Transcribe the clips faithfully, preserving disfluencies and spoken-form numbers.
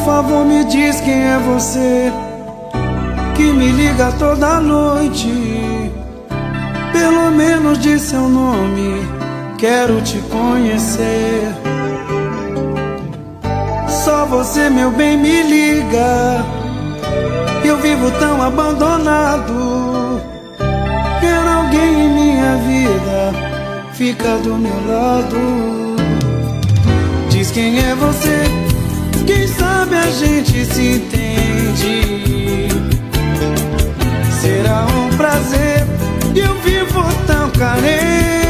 favor, me diz quem é você que me liga toda noite. Pelo menos diz seu nome, quero te conhecer. Só você, meu bem, me liga. Eu vivo tão abandonado. Quero alguém em minha vida, fica do meu lado. Diz quem é você, quem sabe a gente se entende. Será um prazer, eu vivo tão carente.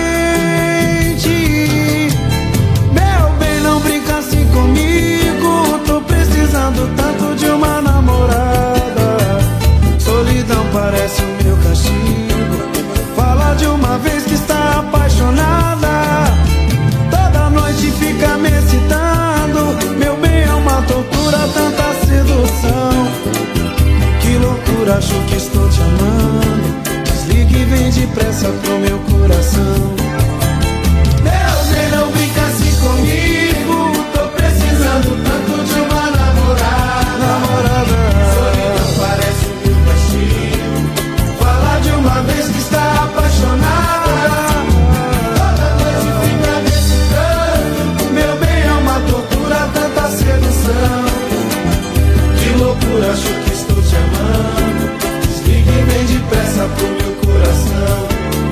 Meu bem, não brinca assim comigo, tô precisando tanto de uma namorada. Solidão parece o meu castigo. Fala de uma vez que está apaixonada. Toda noite fica me excitando. Meu bem, é uma tortura, tanta sedução. Que loucura, acho que estou te amando. Desligue e vem depressa pro meu coração. Deus, nem não brinca assim comigo. Tô precisando tanto de uma namorada. Namorada. Solidão parece o meu castigo. Fala de uma vez que está apaixonada. Toda noite fica me excitando. Meu bem, é uma tortura, tanta sedução. Que loucura, acho que estou te amando. Desligue e vem depressa pro meu coração.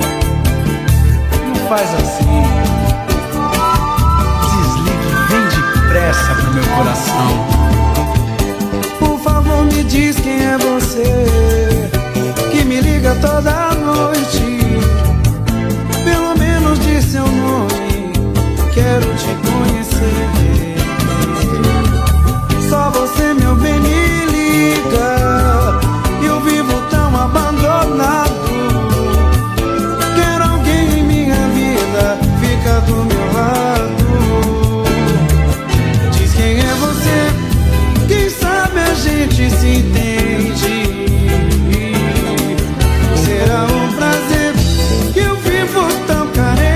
Não faz assim. Desligue e vem depressa pro meu coração. Por favor, me diz quem é você que me liga toda noite. Pelo menos diz seu nome, quero te conhecer. Só você, meu bem, me liga. Eu vivo tão abandonado. Quero alguém em minha vida, fica do meu lado. Diz quem é você, quem sabe a gente se entende. Será um prazer que eu vivo tão carente.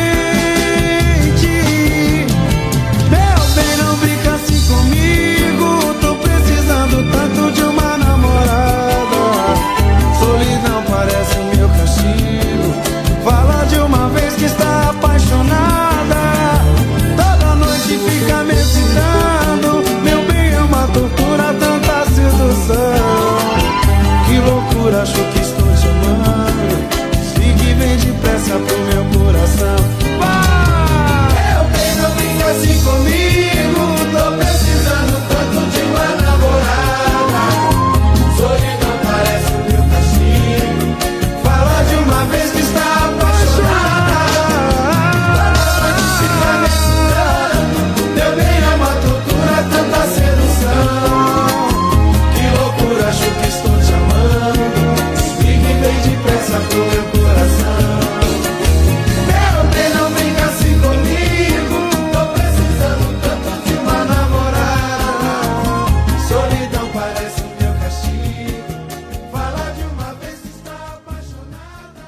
Meu bem, não brinca assim comigo. Tô precisando tanto de uma namorada. Solidão parece o meu castigo. Fala de uma vez que está apaixonada. Toda noite fica me excitando. Meu bem, é uma tortura, tanta sedução. Que loucura, acho que estou te amando. Desligue e vem depressa pro meu coração. Vai! Meu bem, não brinca assim comigo. Tô precisando tanto de uma namorada. Solidão parece o meu castigo. Fala de uma vez que está apaixonada. Toda noite fica me excitando. Meu bem, é uma tortura, tanta sedução. Que loucura, acho que estou te amando. Desligue e vem depressa pro meu coração. Meu bem, não brinca assim comigo. Tô precisando tanto de uma namorada. Solidão parece o meu castigo. Fala de uma vez que está apaixonada.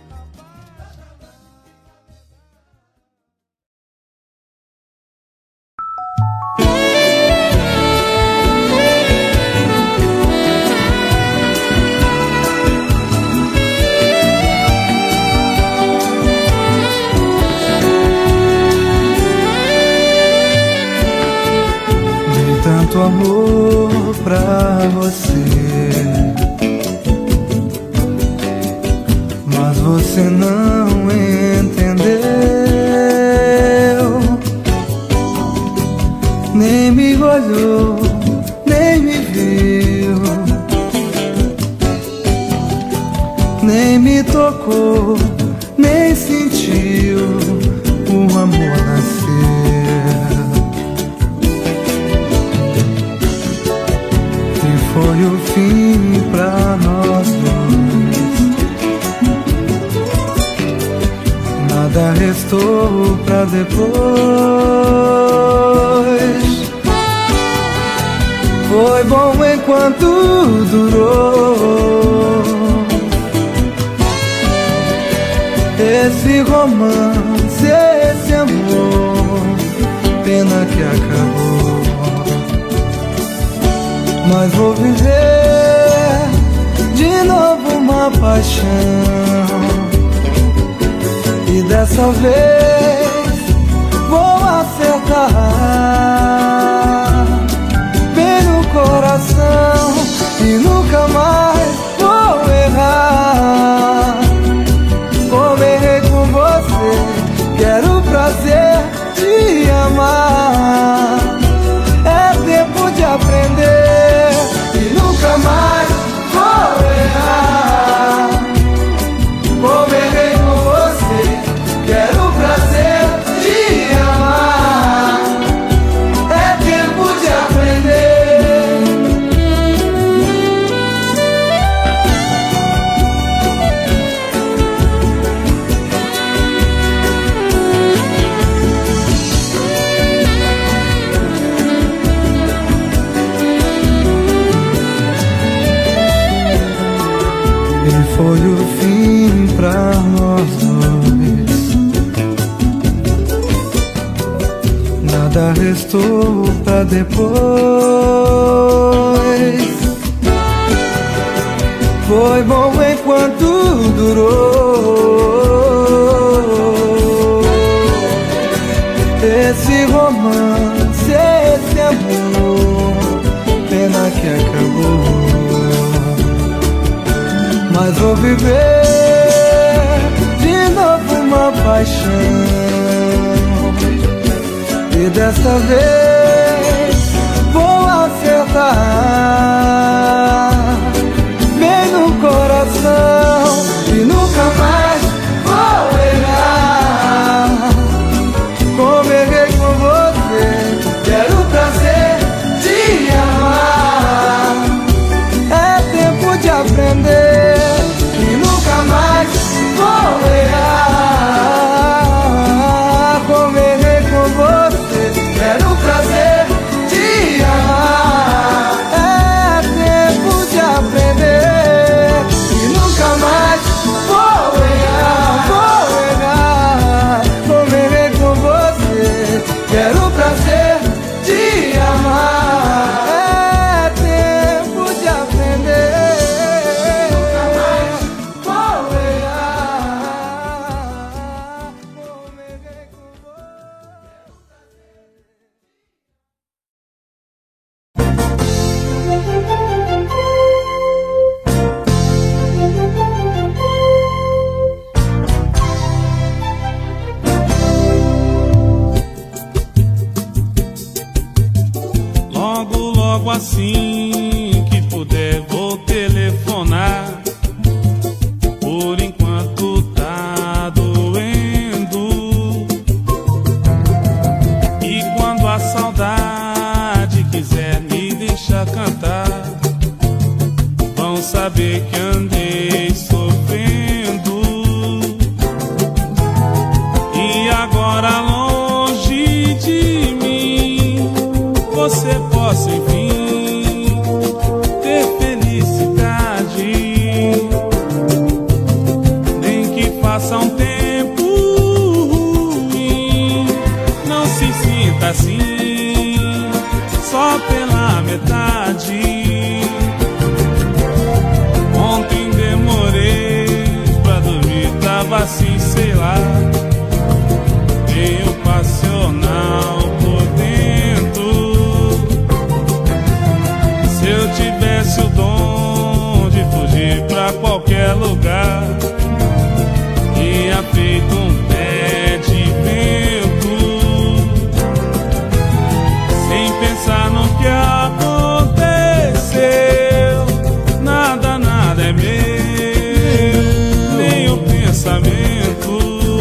Dei tanto amor pra você, mas você não entendeu. Nem me olhou, nem me viu, nem me tocou, nem sentiu o amor nascer. E foi o fim pra nós dois. Nada restou pra depois. Foi bom enquanto durou esse romance, esse amor, pena que acabou. mas vou viver de novo uma paixão. E dessa vez vou acertar bem no coração e nunca mais vou errar. Como errei com você, quero o prazer de amar. É tempo de aprender e nunca mais vou errar. Como errei com você, quero o prazer de amar. É tempo de aprender. Ele foi o fim pra nós dois. Nada restou pra depois. Foi bom enquanto durou esse romance, esse amor. Pena que acabou, mas vou viver de novo uma paixão. E desta vez vou acertar bem no coração e nunca mais vou errar. Como errei com você, quero o prazer de amar. É tempo de aprender e nunca mais vou errar. Como errei com você, quero o prazer de amar. É tempo de aprender e nunca mais vou errar. Vou errar. Como errei com você, quero o prazer de amar. É tempo de aprender. Nunca mais vou errar. Como errei com você. Logo, logo assim que puder vou telefonar. Por enquanto tá doendo. E quando a saudade quiser me deixar cantar, vão saber que andei sofrendo. E agora longe de mim, você possa enfim ter felicidade. Nem que faça um tempo ruim, não se sinta assim só pela metade. Ontem demorei pra dormir, tava assim, sei lá, meio passional por dentro. Se eu tivesse o dom de fugir pra qualquer lugar, ia feito um pé de vento, sem pensar no que aconteceu. Nada, nada é meu, nem o pensamento.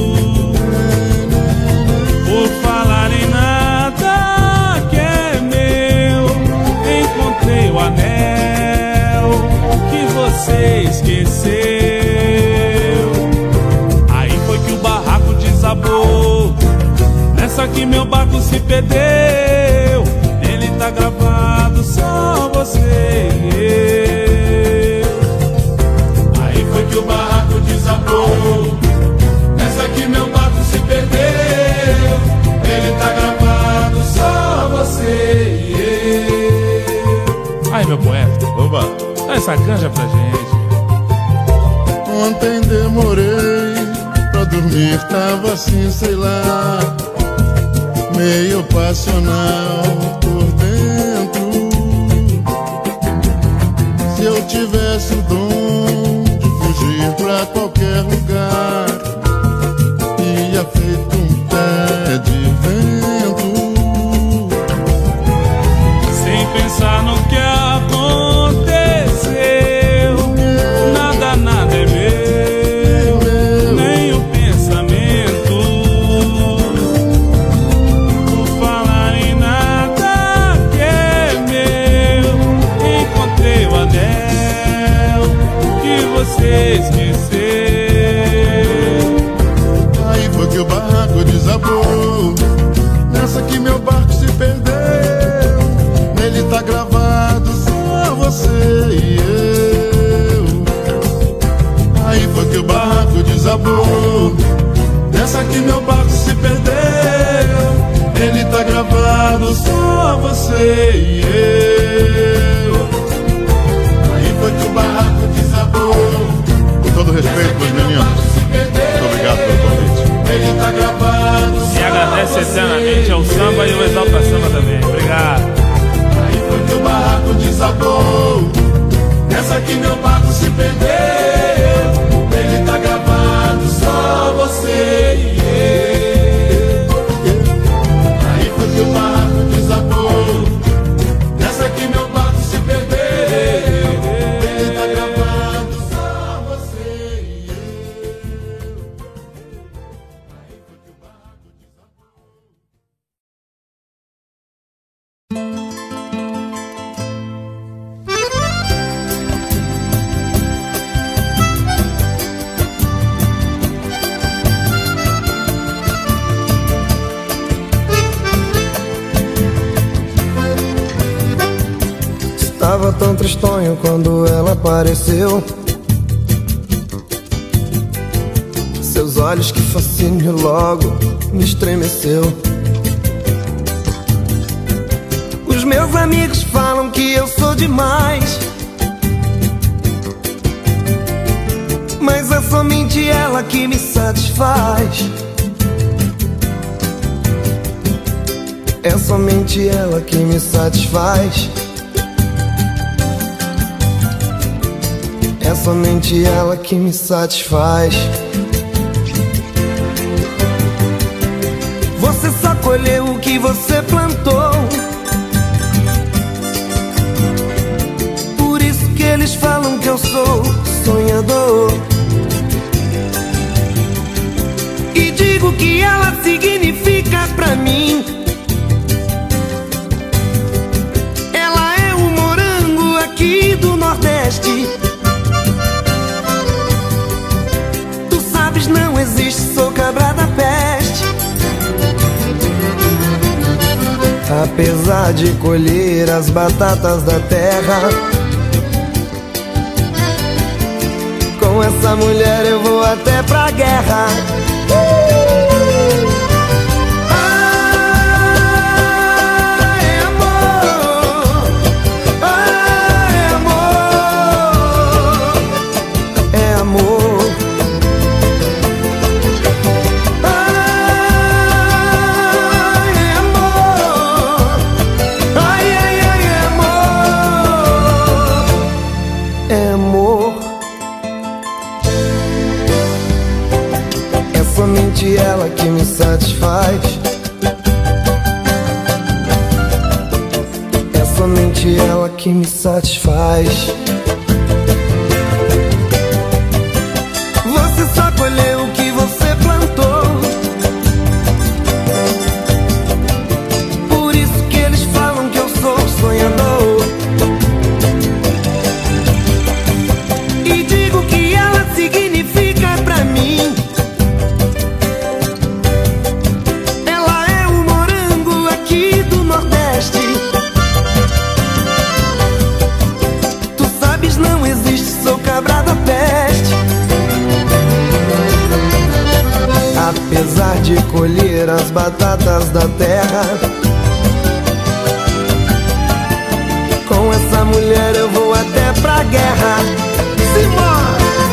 Por falar em nada que é meu, encontrei o anel que você esqueceu. Aí foi que o barraco desabou, nessa que meu barco se perdeu. Nele tá gravado só você e eu. Aí foi que o barraco desabou, nessa que meu barco se perdeu. Nele tá gravado só você e eu. Aí meu poeta. Oba! Dá essa canja pra gente. Ontem demorei pra dormir, tava assim, sei lá, meio passional por dentro. Se eu tivesse o dom de fugir pra qualquer lugar, ia feito um pé de vento. Sem pensar no que aconteceu, nada, nada é meu, nem o pensamento. Por falar em nada que é meu, encontrei o anel que você esqueceu. Aí foi que o barraco desabou, nessa que meu barco se perdeu. Nele tá gravado só você e eu. Aí foi que o barraco desabou, nessa que meu barco se perdeu. Nele tá gravado só você e eu. Aí foi que o barraco desabou. Com todo respeito, meus meninos, muito obrigado pelo convite. Ele tá gravado. E agradece eternamente ao samba e ao Exalta Samba também. Obrigado. Aí foi que o barraco desabou, nessa que meu barco se perdeu. Ele tá gravado só você e eu. Aí foi que o barraco desabou, nessa que meu barco se perdeu. Ele tá gravado só você e eu. Aí foi que o barraco desabou. Estava tão tristonho quando ela apareceu. Seus olhos, que fascínio, logo me estremeceu. Os meus amigos falam que eu sou demais, mas é somente ela que me satisfaz. É somente ela que me satisfaz. É somente ela que me satisfaz. Você só colheu o que você plantou. Por isso que eles falam que eu sou sonhador. E digo que ela significa pra mim. Ela é o morango aqui do Nordeste. Não existe, sou cabra da peste. Apesar de colher as batatas da terra, com essa mulher eu vou até pra guerra. Ela que me satisfaz. É somente ela que me satisfaz. Você só colheu o que você plantou. Por isso que eles falam que eu sou sonhador. E digo que ela significa pra mim. Apesar de colher as batatas da terra, com essa mulher pra guerra. Simbora!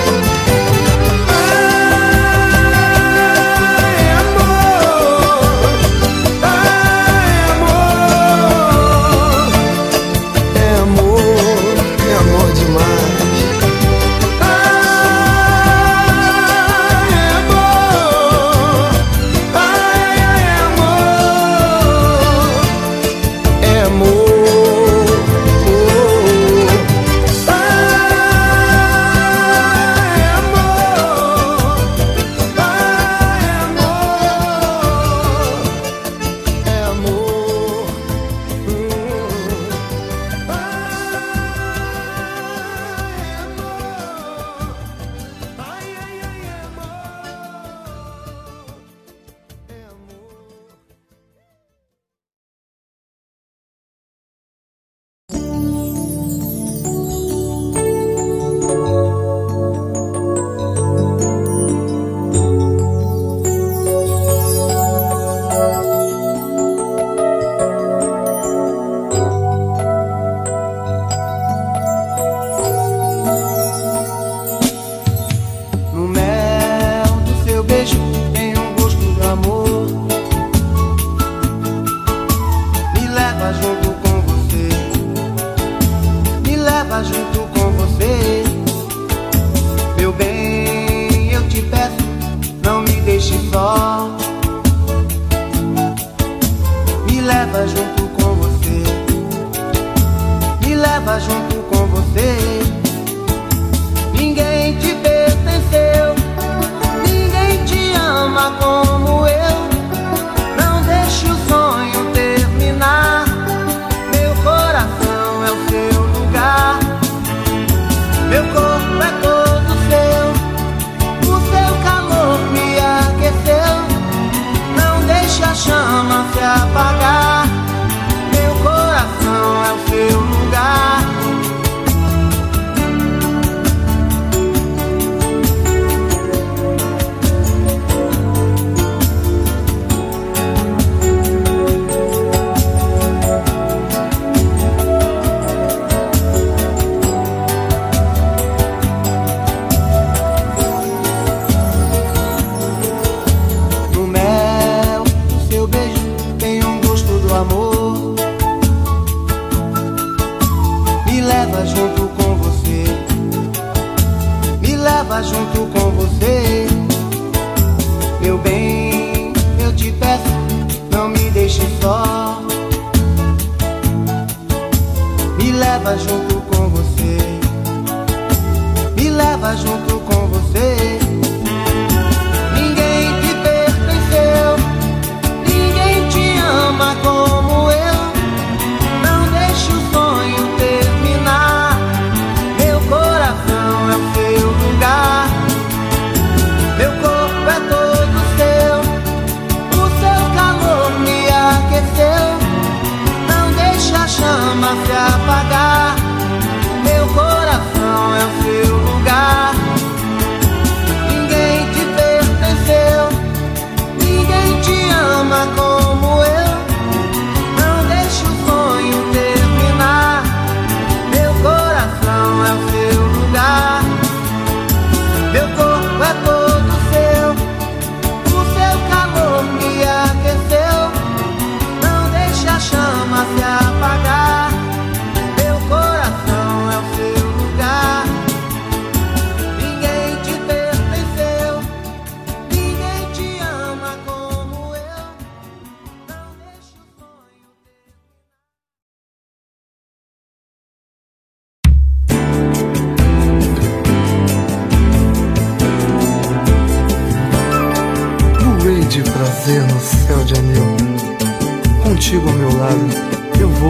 No céu de anil, contigo ao meu lado, eu vou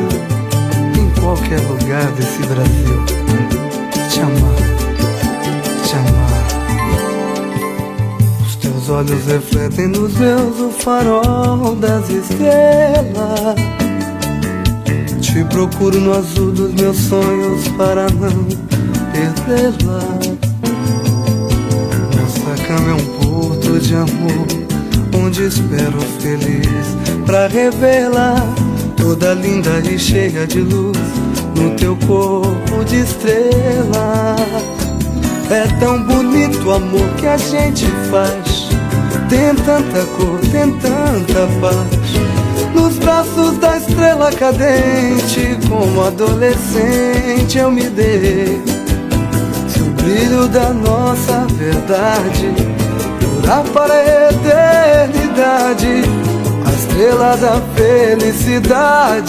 voar em qualquer lugar desse Brasil. Te amar, te amar. Os teus olhos refletem nos meus o farol das estrelas. Te procuro no azul dos meus sonhos para não perdê-la. Nossa cama é um porto de amor, onde espero feliz pra revê-la, toda linda e cheia de luz. no teu corpo de estrela. É tão bonito o amor que a gente faz, tem tanta cor, tem tanta paz. Nos braços da estrela cadente, como adolescente eu me dei. Se o brilho da nossa verdade durar para a eternidade, a estrela da felicidade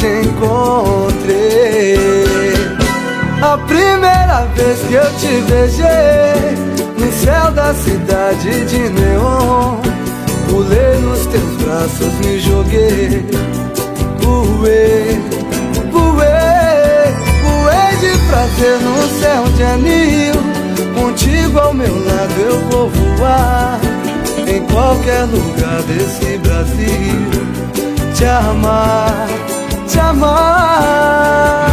encontrei. A primeira vez que eu te beijei, no céu da cidade de neon, pulei nos teus braços, me joguei. Voei, voei, voei de prazer no céu de anil. Contigo ao meu lado eu vou voar, em qualquer lugar desse Brasil. Te amar, te amar.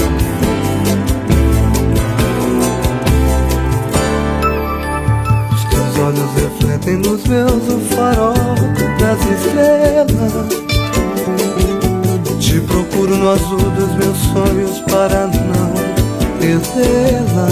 Os olhos refletem nos meus o farol das estrelas. Te procuro no azul dos meus sonhos para não perdê-la.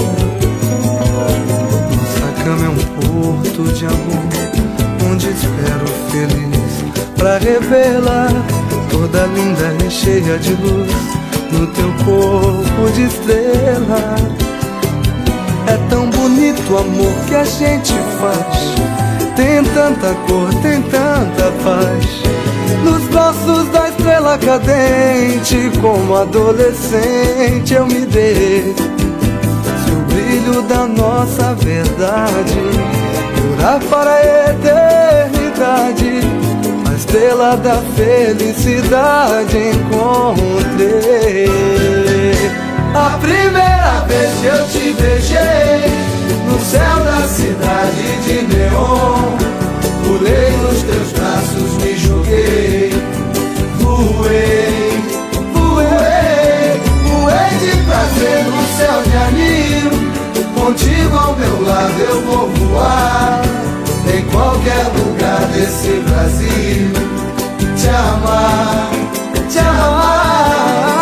Nossa cama é um porto de amor, onde espero feliz pra revê-la. Toda linda e cheia de luz no teu corpo de estrela. É tão bonito o amor que a gente faz, tem tanta cor, tem tanta paz. Nos braços da estrela cadente, como adolescente eu me dei. Se o brilho da nossa verdade durar para a eternidade, a estrela da felicidade encontrei. A primeira vez que eu te beijei, no céu da cidade de neon, pulei nos teus braços, me joguei. Voei, voei, voei de prazer no céu de anil. Contigo ao meu lado eu vou voar, em qualquer lugar desse Brasil. Te amar, te amar.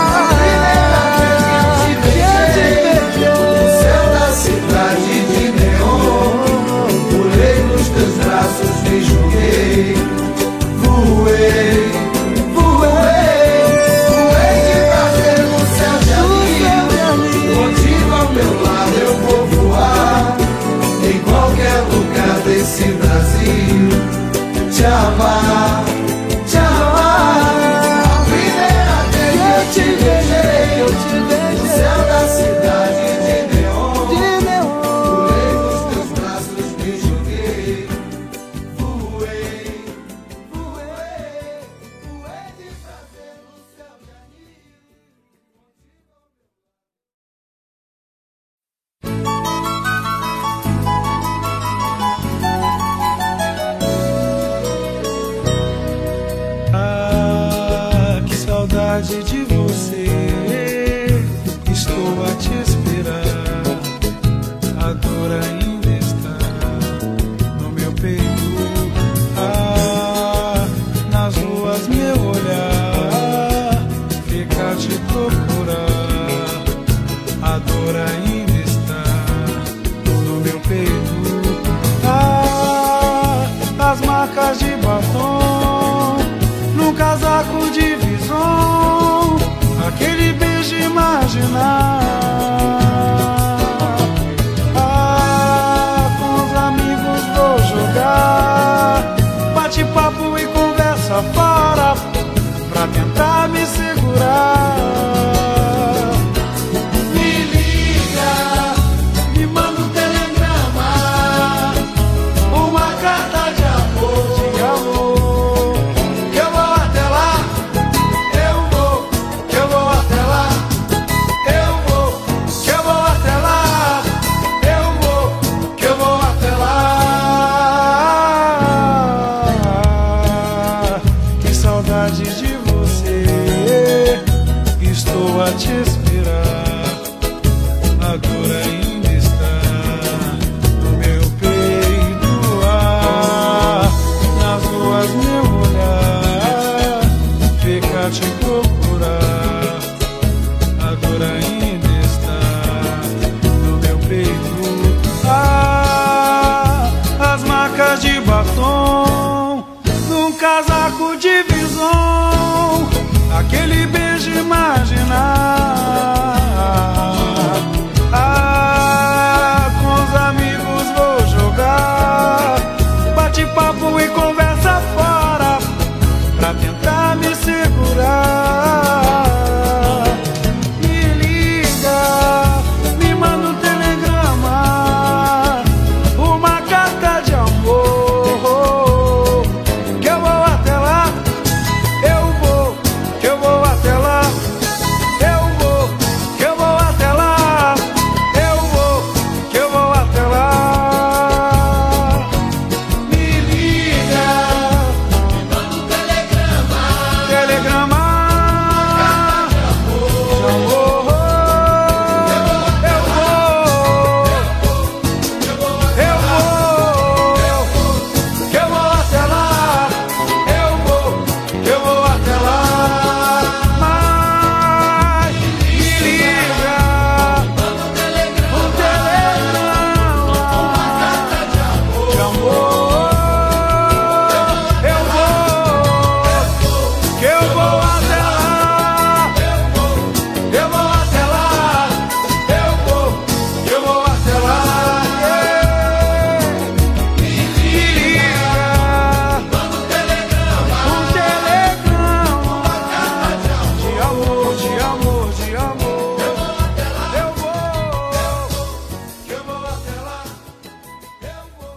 Me joguei, voei, voei, voei de prazer no céu de anil. Contigo ao meu lado eu vou voar, em qualquer lugar desse Brasil. Te amar, te amar. A primeira vez que eu te beijei, eu te beijei, no céu da cidade de neon, de neon. Pulei nos teus braços, me joguei. De você, estou a te esperar. A dor ainda está no meu peito. Ah, nas ruas meu olhar fica a te procurar. A dor ainda está no meu peito. Ah, as marcas de batom num casaco de visão, aquele beijo imaginar. Ah, com os amigos vou jogar bate-papo e conversa fora pra tentar me segurar. Me liga, me manda um telegrama, uma carta de amor, de amor. Te esperar, a dor ainda está no meu peito. Ah, nas ruas meu olhar fica a te procurar. A dor ainda Ah, com os amigos vou jogar bate-papo e conversa fora pra tentar me segurar. Me liga, me manda um telegrama, uma carta de amor, que eu vou até lá, eu vou, que eu vou até lá, eu vou, que eu vou até lá, eu vou, que eu vou até lá. Me liga, me manda um telegrama, telegrama de amor, eu vou, eu vou, que eu vou até lá, eu vou, que eu vou até lá. Mas me liga, um telegrama de amor, eu vou, que eu vou até lá, eu vou até lá, eu vou, que eu vou até lá. Me liga, um telegrama de amor, de amor, de amor, eu vou, que eu vou até lá, eu vou.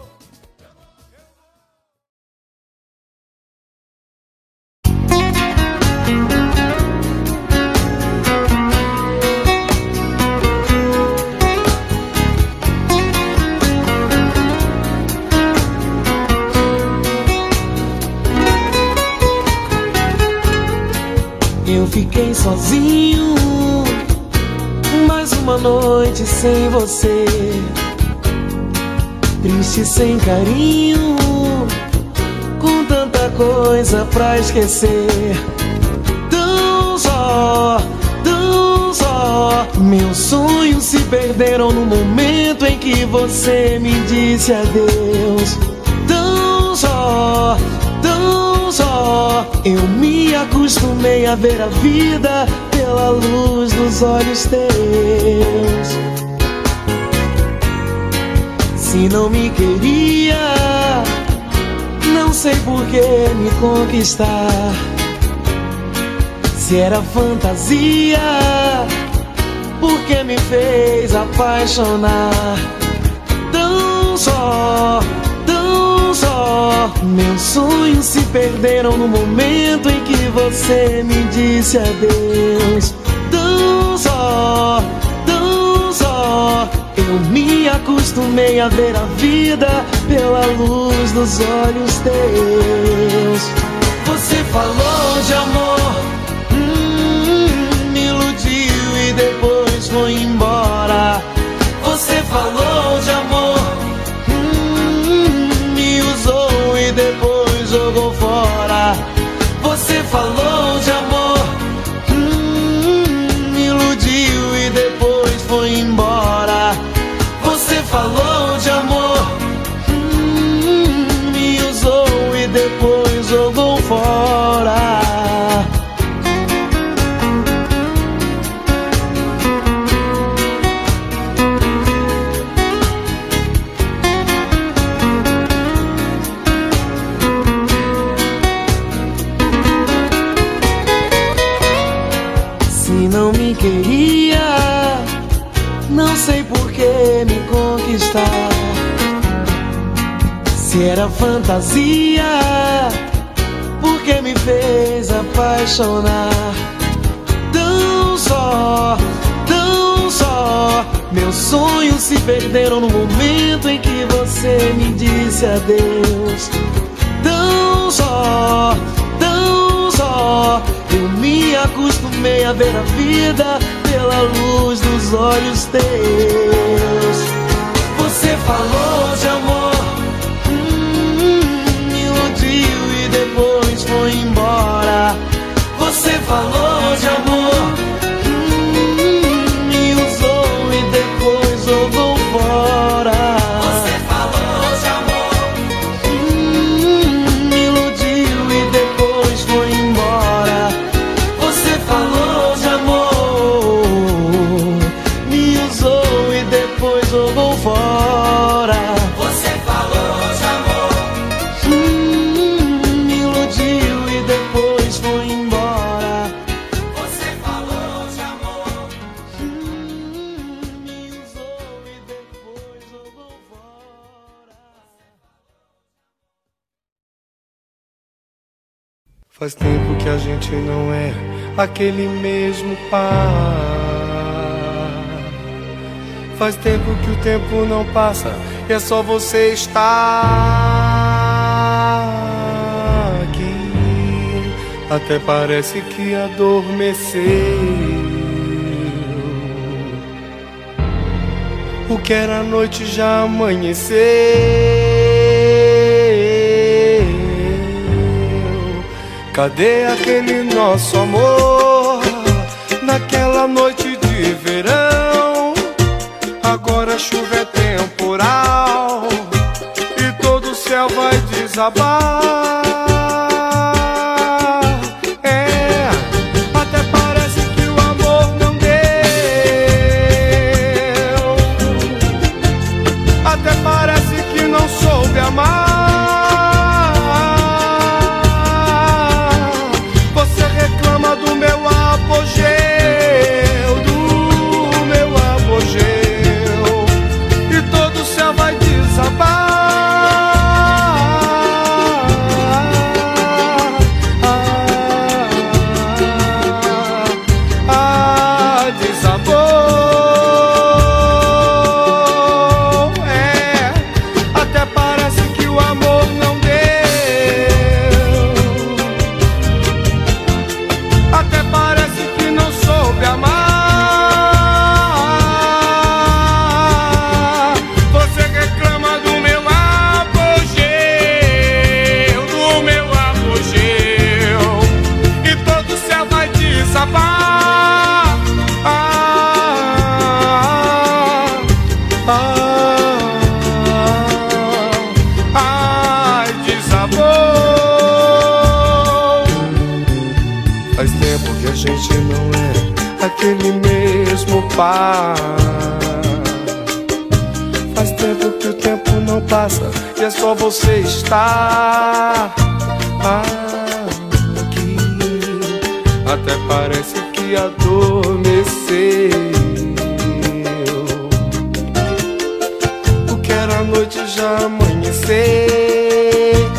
Eu fiquei sozinho, mais uma noite sem você, triste sem carinho, com tanta coisa pra esquecer. Tão só, tão só, meus sonhos se perderam no momento em que você me disse adeus. Tão só, tão só, eu me acostumei a ver a vida pela luz dos olhos teus. Se não me queria, não sei por que me conquistar. Se era fantasia, por que me fez apaixonar? Tão só, tão só, meus sonhos se perderam no momento em que você me disse adeus. Tão só, tão só, eu me acostumei a ver a vida pela luz dos olhos teus. Você falou de amor, hum, me iludiu e depois foi embora. Você falou de amor, hum, me usou e depois jogou fora. Você falou de amor, hum, me iludiu e depois foi embora. Você falou de amor, hum, me usou e depois jogou fora. Não me queria, não sei por que me conquistar. Se era fantasia, por que me fez apaixonar? Tão só, tão só, meus sonhos se perderam no momento em que você me disse adeus. Tão só, tão só, eu me acostumei a ver a vida pela luz dos olhos teus. Você falou de amor, hum, me iludiu e depois foi embora. Você falou de amor, hum, me usou e depois jogou fora. Você falou de amor, hum, me iludiu e depois foi embora. Você falou de amor, Faz tempo que a gente não é aquele mesmo par. Faz tempo que o tempo não passa e é só você estar aqui. Até parece que adormeceu. O que era noite já amanheceu. Cadê aquele nosso amor naquela noite de verão? Agora a chuva é temporal e todo o céu vai desabar. É, até parece que o amor não deu. Até parece que não soube amar. Do meu apogeu, do meu apogeu, e todo o céu vai desabar. Ah, ah, desabou. É, até parece que o amor não deu. Até parece que não soube amar. Você reclama do meu apogeu, do meu apogeu, e todo o céu vai desabar. Ah, ah, ah, ah, desabou. Faz tempo que a gente não é aquele mesmo par. Faz tempo que o tempo não passa e é só você estar aqui. Até parece que adormeceu. O que era noite já amanheceu.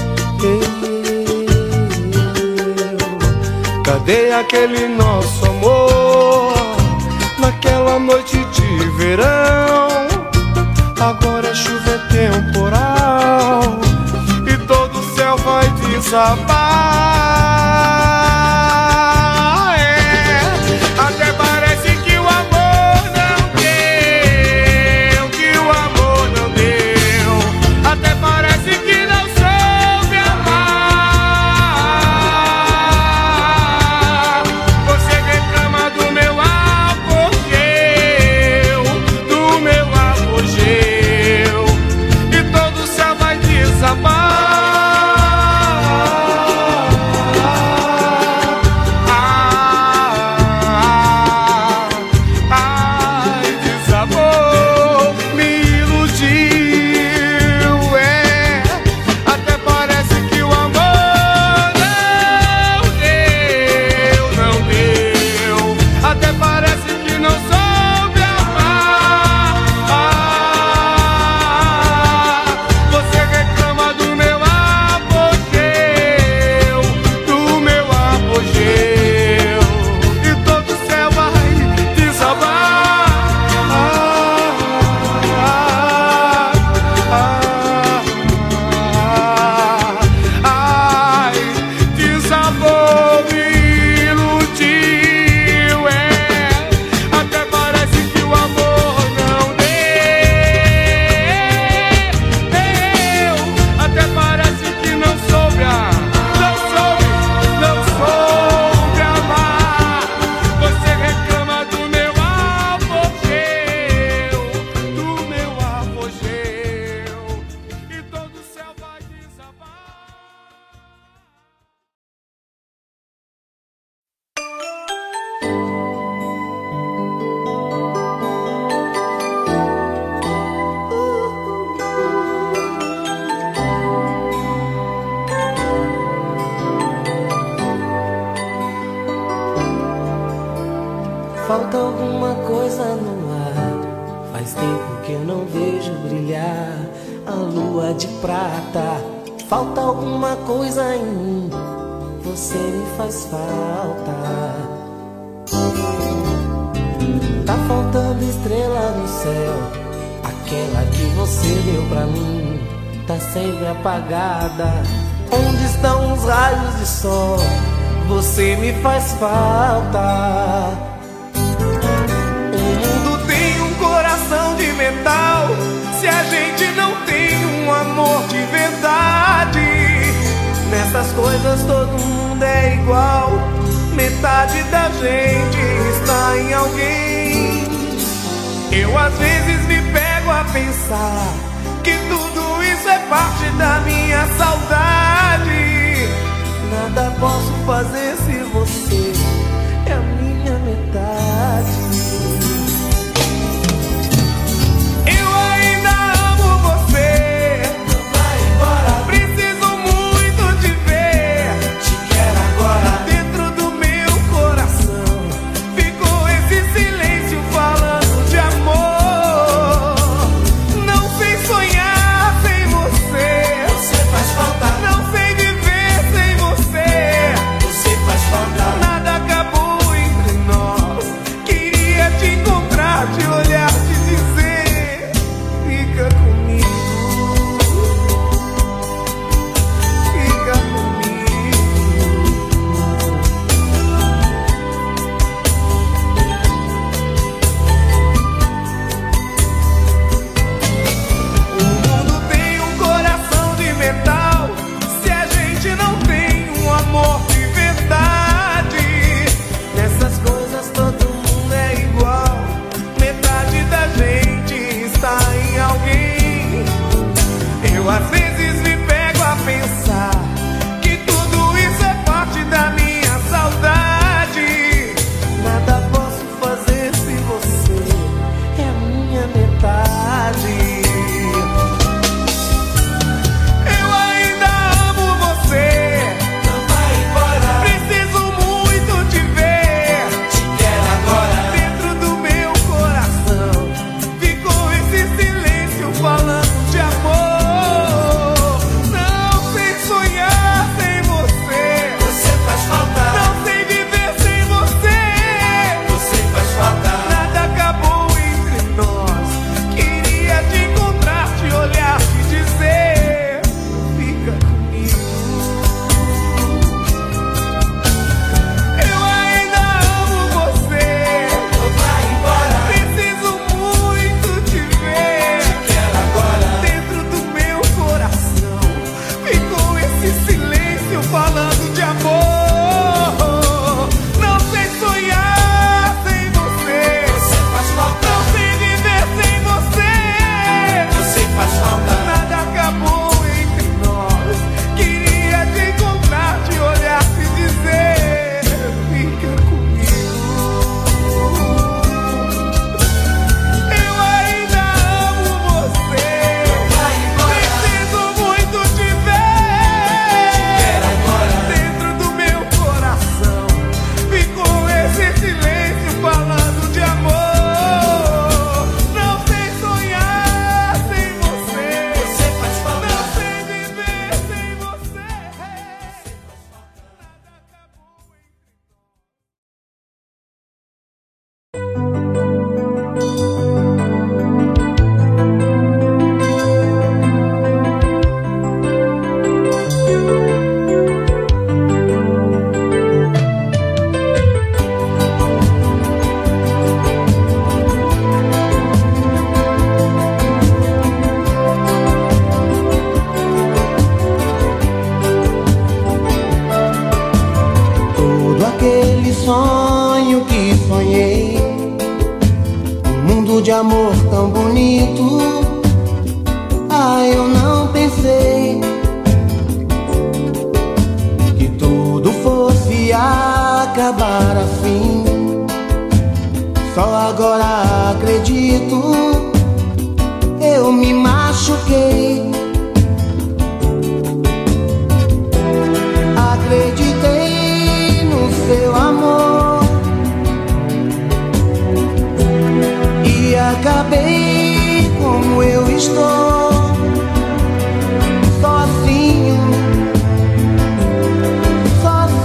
Cadê aquele nosso amor naquela noite de verão? Agora a chuva é temporal e todo o céu vai desabar. É, até parece que o amor não deu, que o amor não deu. Até parece que não soube amar. Você reclama do meu apogeu, do meu apogeu, e todo o céu vai desabar. Falta alguma coisa no ar. Faz tempo que eu não vejo brilhar a lua de prata. Falta alguma coisa em mim. você me faz falta. Tá faltando estrela no céu, aquela que você deu pra mim tá sempre apagada. Onde estão os raios de sol? Você me faz falta. O mundo tem um coração de metal, se a gente não tem um amor de verdade. Nessas coisas todo mundo é igual, metade da gente está em alguém. Eu às vezes me pego a pensar que tudo isso é parte da minha saudade. Nada posso fazer se você é a minha metade. Eu ainda amo você, não vai embora. Preciso muito te ver, te quero agora. Dentro do meu coração ficou esse silêncio falando de amor. Não sei sonhar sem você, você faz falta. Não sei viver sem você, você faz falta. Nada acabou entre nós, queria te encontrar, te olhar, te dizer, fica comigo, fica comigo. O mundo tem um coração de metal, se a gente não tem um amor de verdade. Nessas coisas todo mundo é igual, metade da gente está em alguém. Eu às vezes me pego a pensar que tudo isso é parte da minha saudade. Nada posso fazer se você é a minha metade. Eu ainda amo você, não vai embora. Preciso muito te ver, te quero agora. Dentro do meu coração ficou esse silêncio falando de amor. Não sei sonhar sem você, você faz falta. Não sei viver sem você, você faz falta. Nada acabou entre nós, queria te encontrar, te olhar, te dizer, fica comigo. Eu ainda amo você, não vai embora. Preciso muito te ver, te quero agora. Dentro do meu coração ficou esse silêncio falando de amor. Não sei sonhar sem você, você faz falta. Não sei viver sem você, você faz falta. Nada acabou entre nós, queria te encontrar, te olhar, te dizer, fica comigo. Eu ainda amo você, não vai embora. Preciso muito te ver, te quero agora. Dentro do meu coração ficou esse silêncio falando de amor. Não sei sonhar sem você, você faz falta. Não sei viver sem você. Todo aquele sonho que sonhei, um mundo de amor tão bonito. Ah, eu não pensei que tudo fosse acabar assim. Só agora acredito, eu me machuquei. Acreditei no seu amor e acabei como eu estou, sozinho, sozinho.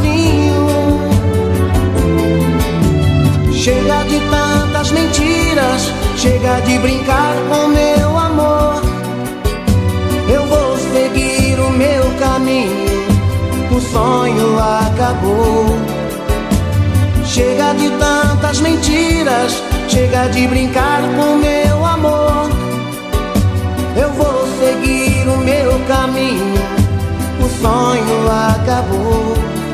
sonho acabou. Chega de tantas mentiras, chega de brincar com meu amor. Eu vou seguir o meu caminho, o sonho acabou.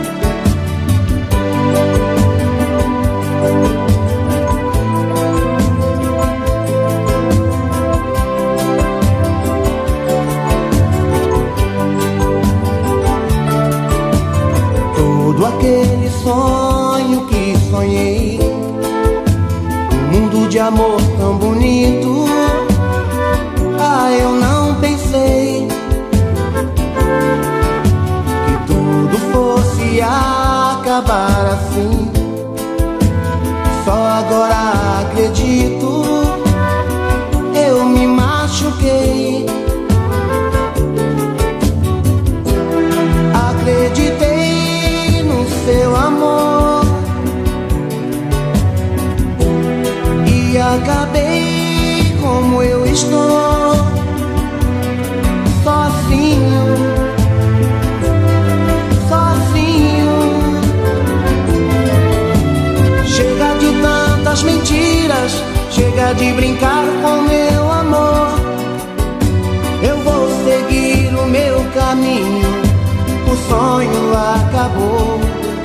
Todo aquele sonho que sonhei, um mundo de amor tão bonito, ah, eu não pensei que tudo fosse acabar assim. Só agora acredito, eu me machuquei. Acreditei no seu amor e acabei como eu estou, sozinho, sozinho. Chega de tantas mentiras, chega de brincar com meu amor. Eu vou seguir o meu caminho, o sonho acabou.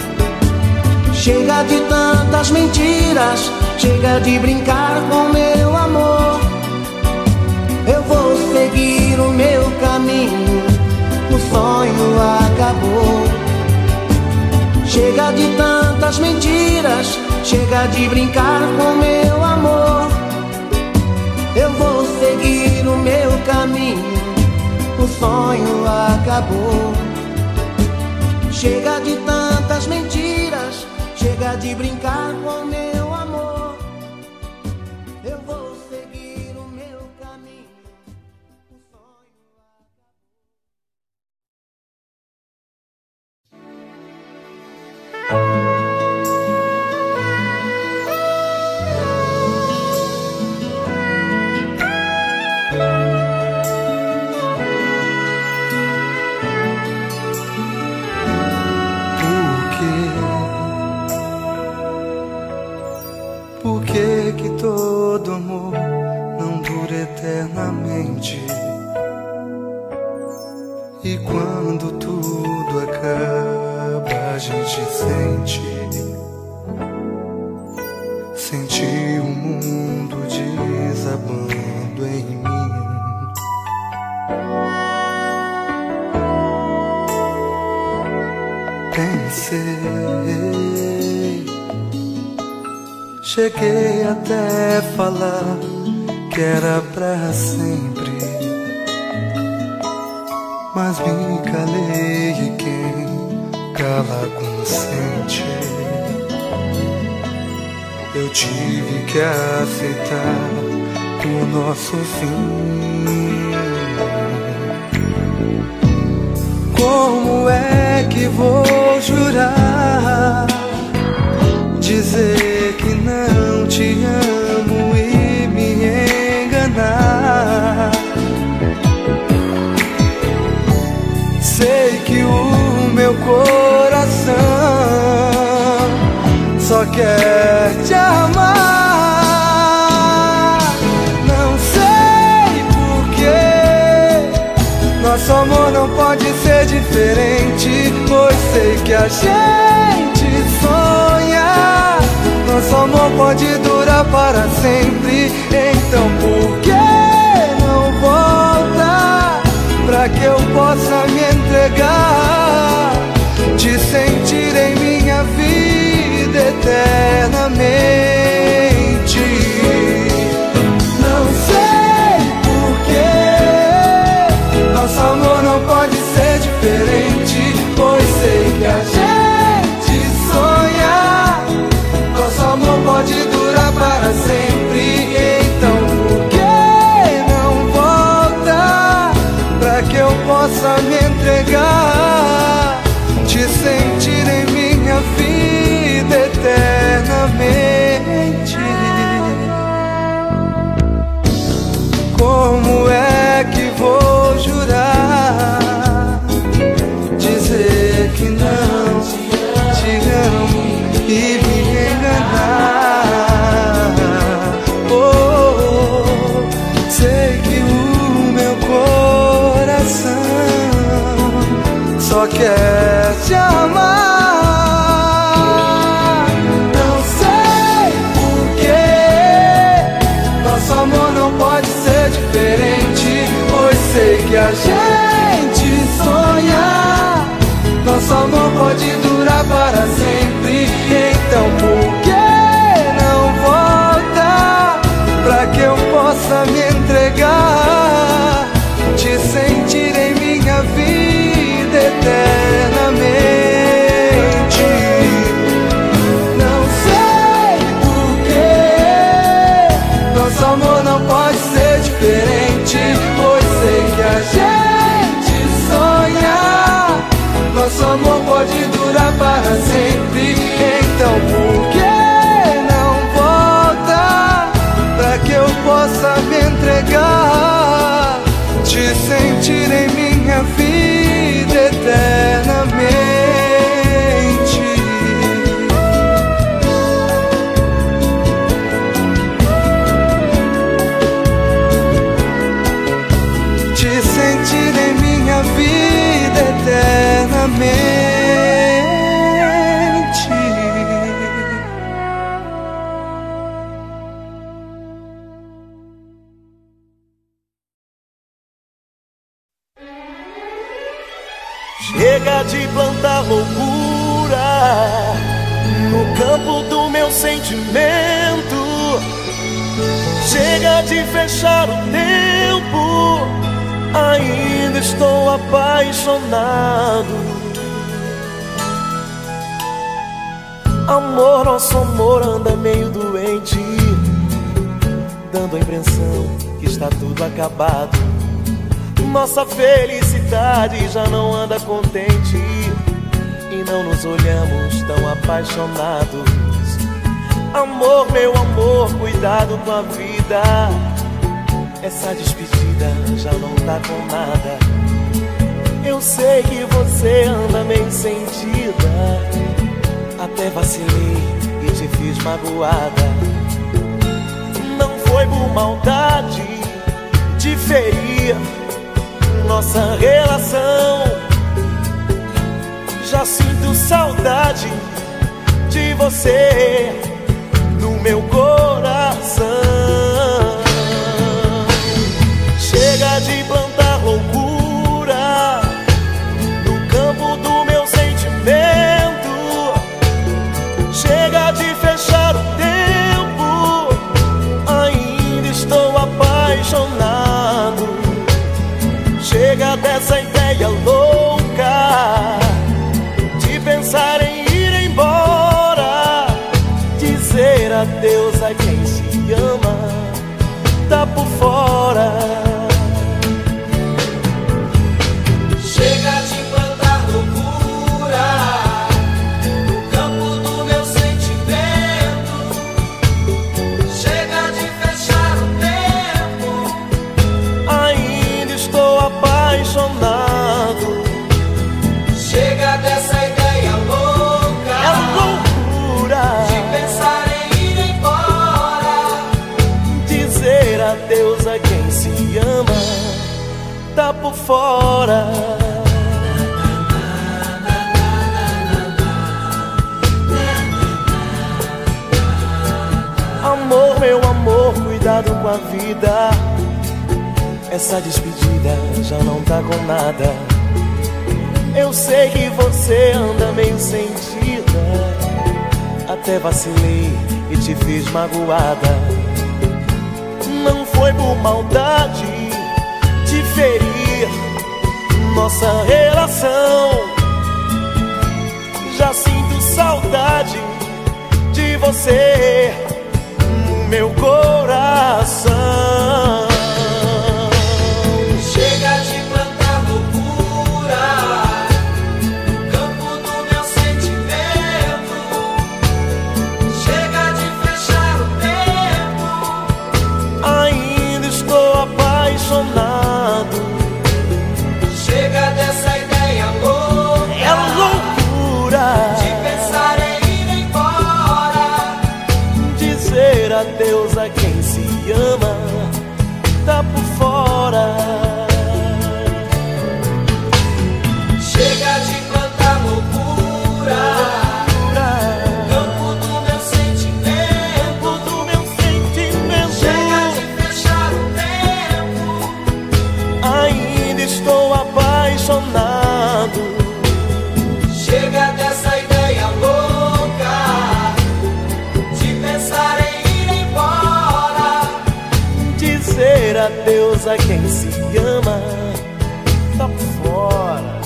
Chega de tantas mentiras, chega de brincar com meu amor. Eu vou seguir o meu caminho, o sonho acabou. Chega de tantas mentiras, chega de brincar com meu amor. Eu vou seguir o meu caminho, o sonho acabou. Chega de tantas mentiras, chega de brincar com meu amor. Eu vou seguir o meu caminho, o sonho Por que que todo amor não dura eternamente? E quando tudo acaba, a gente sente Senti o mundo desabando em mim. Pensei, cheguei até falar que era pra sempre, mas me calei e quem cala consente. Eu tive que aceitar o nosso fim. Como é que vou jurar, dizer que não te amo e me enganar? Sei que o meu coração só quer te amar. Não sei porquê nosso amor não pode ser diferente, pois sei que a gente sonha. Nosso amor pode durar para sempre. Então por que não volta, pra que eu possa me entregar, te sentir em minha vida eternamente? Não sei porquê nosso amor não pode ser diferente, pois sei que a gente sonha. Nosso amor pode durar para sempre. Então por que quer te amar. Não sei porquê nosso amor não pode ser diferente, pois sei que a gente sonha, nosso amor pode durar para sempre. Então por que não volta pra que eu possa me entregar, te sentir em minha vida eternamente? Não sei porquê nosso amor não pode ser diferente, pois sei que a gente sonha, nosso amor pode durar para sempre. Então por que não volta pra que eu possa me entregar, te sentir em minha vida eternamente? Te sentir em minha vida eternamente. Chega de plantar loucura no campo do meu sentimento. Chega de fechar o tempo, ainda estou apaixonado. Amor, nosso amor anda meio doente, dando a impressão que está tudo acabado. Nossa felicidade já não anda contente e não nos olhamos tão apaixonados. Amor, meu amor, cuidado com a vida, essa despedida já não tá com nada. Eu sei que você anda meio sentida, até vacilei e te fiz magoada. Não foi por maldade te ferir nossa relação. Já sinto saudade de você no meu coração. Chega de plantar loucura no campo do meu sentimento. Chega de fechar o tempo, ainda estou apaixonado. Chega dessa ideia louca de pensar em ir embora, dizer adeus a quem se ama, tá por fora. Chega de plantar loucura no campo do meu sentimento. Chega de fechar o tempo, ainda estou apaixonado. chega dessa ideia louca, É loucura de pensar em ir embora, dizer adeus a quem se ama, tá por fora. Amor, meu amor, cuidado com a vida, essa despedida já não tá com nada. Eu sei que você anda meio sentida, até vacilei e te fiz magoada. Não foi por maldade te ferir nossa relação. Já sinto saudade de você no meu coração. chega de plantar loucura no campo do meu sentimento. Chega de fechar o tempo, Ainda estou apaixonado. chega dessa ideia louca, É loucura de pensar em ir embora, dizer adeus a quem se ama, tá por fora. chega de adeus a quem se ama. Tá fora.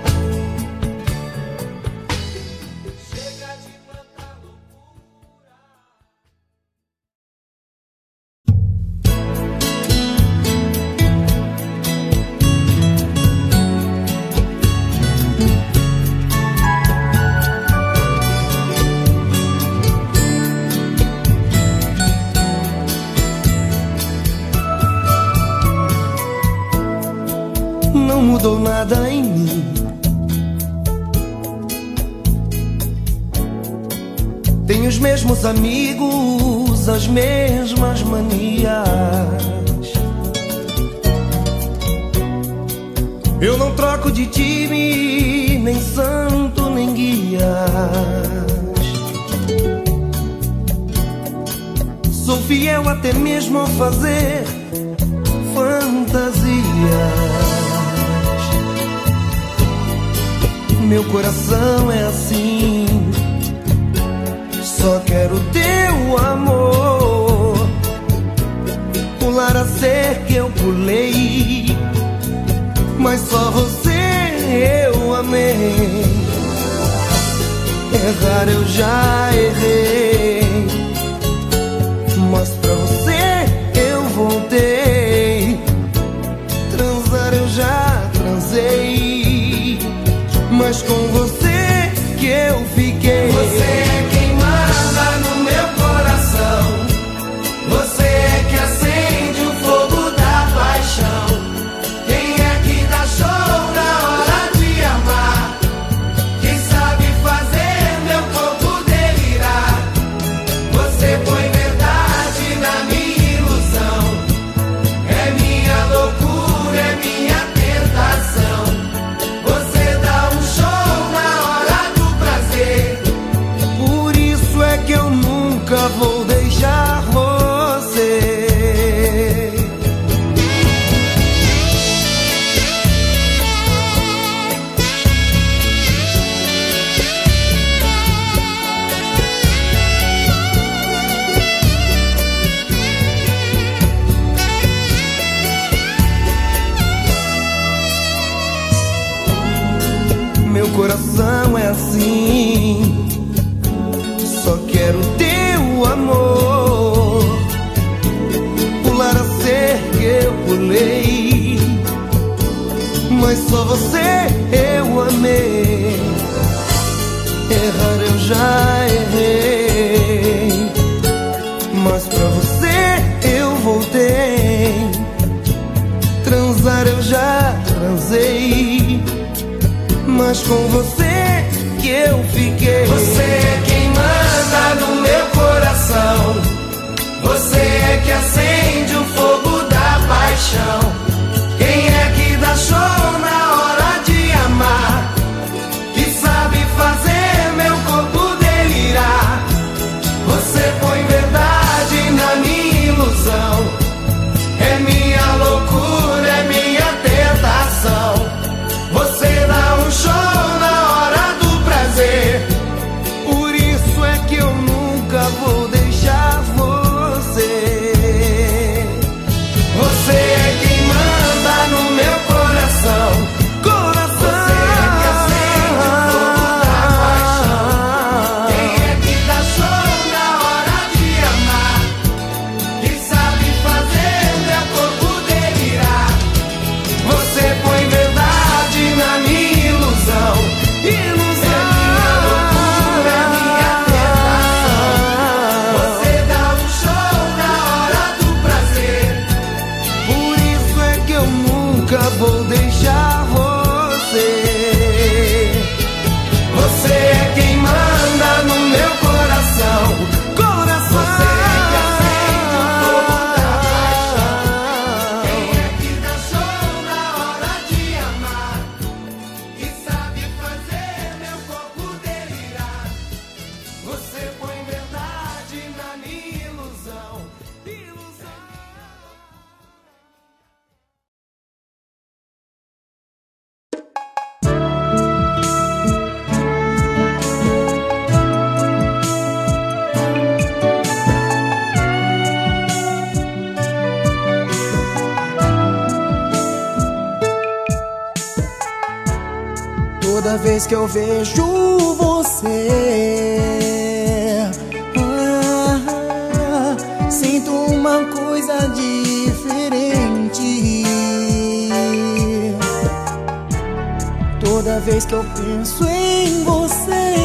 Não mudou nada em mim. Tenho os mesmos amigos, as mesmas manias. Eu não troco de time, nem santo, nem guias. Sou fiel até mesmo ao fazer fantasias. Meu coração é assim, só quero teu amor. Pular a cerca eu pulei, mas só você eu amei. Errar eu já errei, mas pra você eu voltei. Transar eu já transei, mas com você que eu fiquei. Você é quem manda no meu coração. Você é que acende o fogo da paixão. Quem é que dá show na hora de amar? Quem sabe fazer meu corpo delirar? Você põe verdade na minha ilusão. É minha loucura, é minha tentação. Você dá um show na hora do prazer. Por isso é que eu nunca vou deixar você. Meu coração é assim, só quero teu amor. Pular a cerca eu pulei, mas só você eu amei. Errar eu já errei, mas pra você eu voltei. Transar eu já transei, mas com você que eu fiquei. Você é quem manda no meu coração. Você é que acende o fogo da paixão. Quem é que dá show na hora de amar? Que sabe fazer meu corpo delirar? Você põe verdade na minha ilusão. É minha loucura, é minha tentação. Você dá um show na hora do prazer. Por isso é que eu nunca vou deixar você. Você é quem manda no meu coração. Coração. Você é que acende o fogo da paixão. Quem é que dá show na hora de amar? Que sabe fazer meu corpo delirar? Você põe verdade na minha ilusão. Ilusão. É minha loucura, é minha tentação. Você dá um show na hora do prazer. Por isso é que eu nunca vou deixar você. Você é quem manda no meu coração. Coração. Você é que acende o fogo da paixão. Quem é que dá show na hora de amar? Que sabe fazer meu corpo delirar? Você põe verdade na minha ilusão. Toda vez que eu vejo você, ah, sinto uma coisa diferente. Toda vez que eu penso em você,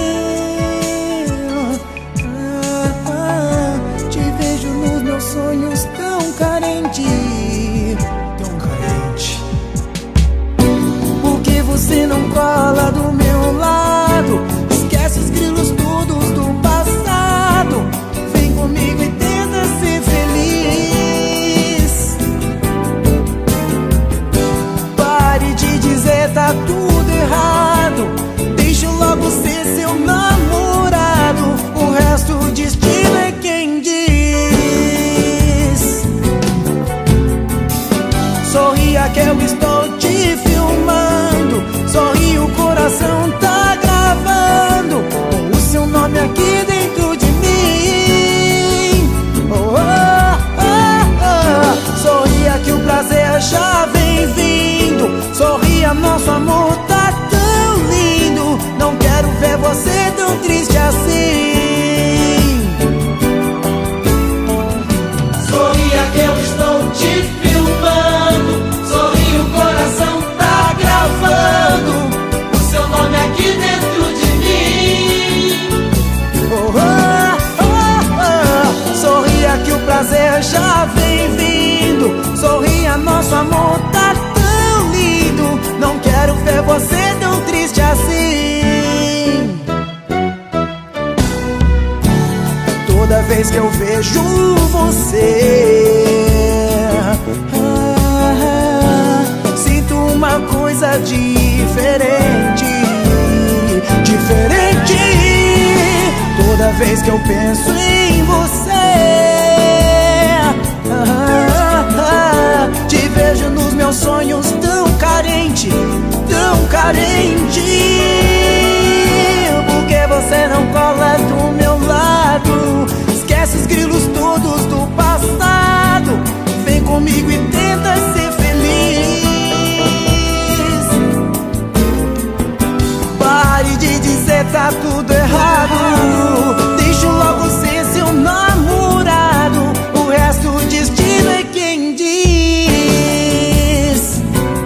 ah, ah, te vejo nos meus sonhos tão carente, tão carente. Por que você não cola do meu lado? Esquece os grilos todos do passado. Vem comigo e tenta ser feliz. Pare de dizer tá tudo errado. Deixa logo ser seu namorado. O resto o destino é quem diz. Sorria que eu estou te filmando. Sorri, o coração tá gravando com o seu nome aqui dentro de mim. Oh, oh, oh, oh. Sorria que o prazer já vem vindo. Sorria, nosso amor tá tão lindo. Não quero ver você tão triste assim. Sorria que eu estou te filmando. Sorri, o coração tá gravando o seu nome aqui dentro de mim. Oh, oh, oh, oh. Sorria que o prazer já vem vindo. Sorria, nosso amor tá tão lindo. Não quero ver você tão triste assim. Toda vez que eu vejo você, ah, sinto uma coisa diferente, diferente. Toda vez que eu penso em você, ah, ah, te vejo nos meus sonhos tão carente, tão carente. Por que você não cola do meu lado? Esquece os grilos todos do passado. Vem comigo e tenta ser feliz. Pare de dizer tá tudo errado. Deixa logo ser seu namorado. O resto o destino é quem diz.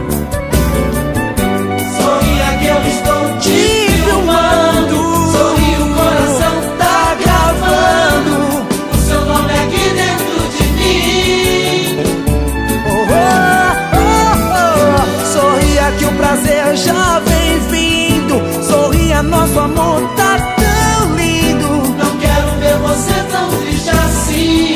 Sorria que eu estou te filmando. Sorri, o coração tá gravando o seu nome aqui dentro de mim. Oh, oh, oh, oh. Sorria que o prazer já vem vindo. Sorria, nosso amor tá tão lindo. Não quero ver você tão triste assim.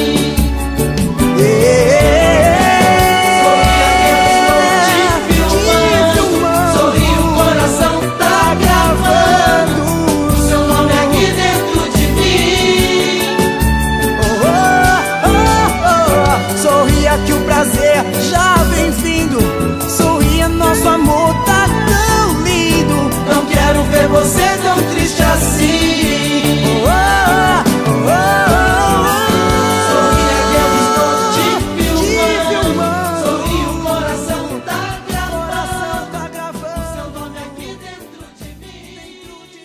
Sorria que eu estou te filmando. Sorri, o coração tá gravando o seu nome aqui dentro de mim. Oh, oh, oh, oh. Sorria que o prazer já vem vindo. Sorria, nosso amor tá tão lindo. Não quero ver você tão triste assim. Oh, oh, oh, oh, oh. Sorria que eu estou te filmando. Sorri, o coração tá gravando o seu nome aqui dentro de mim.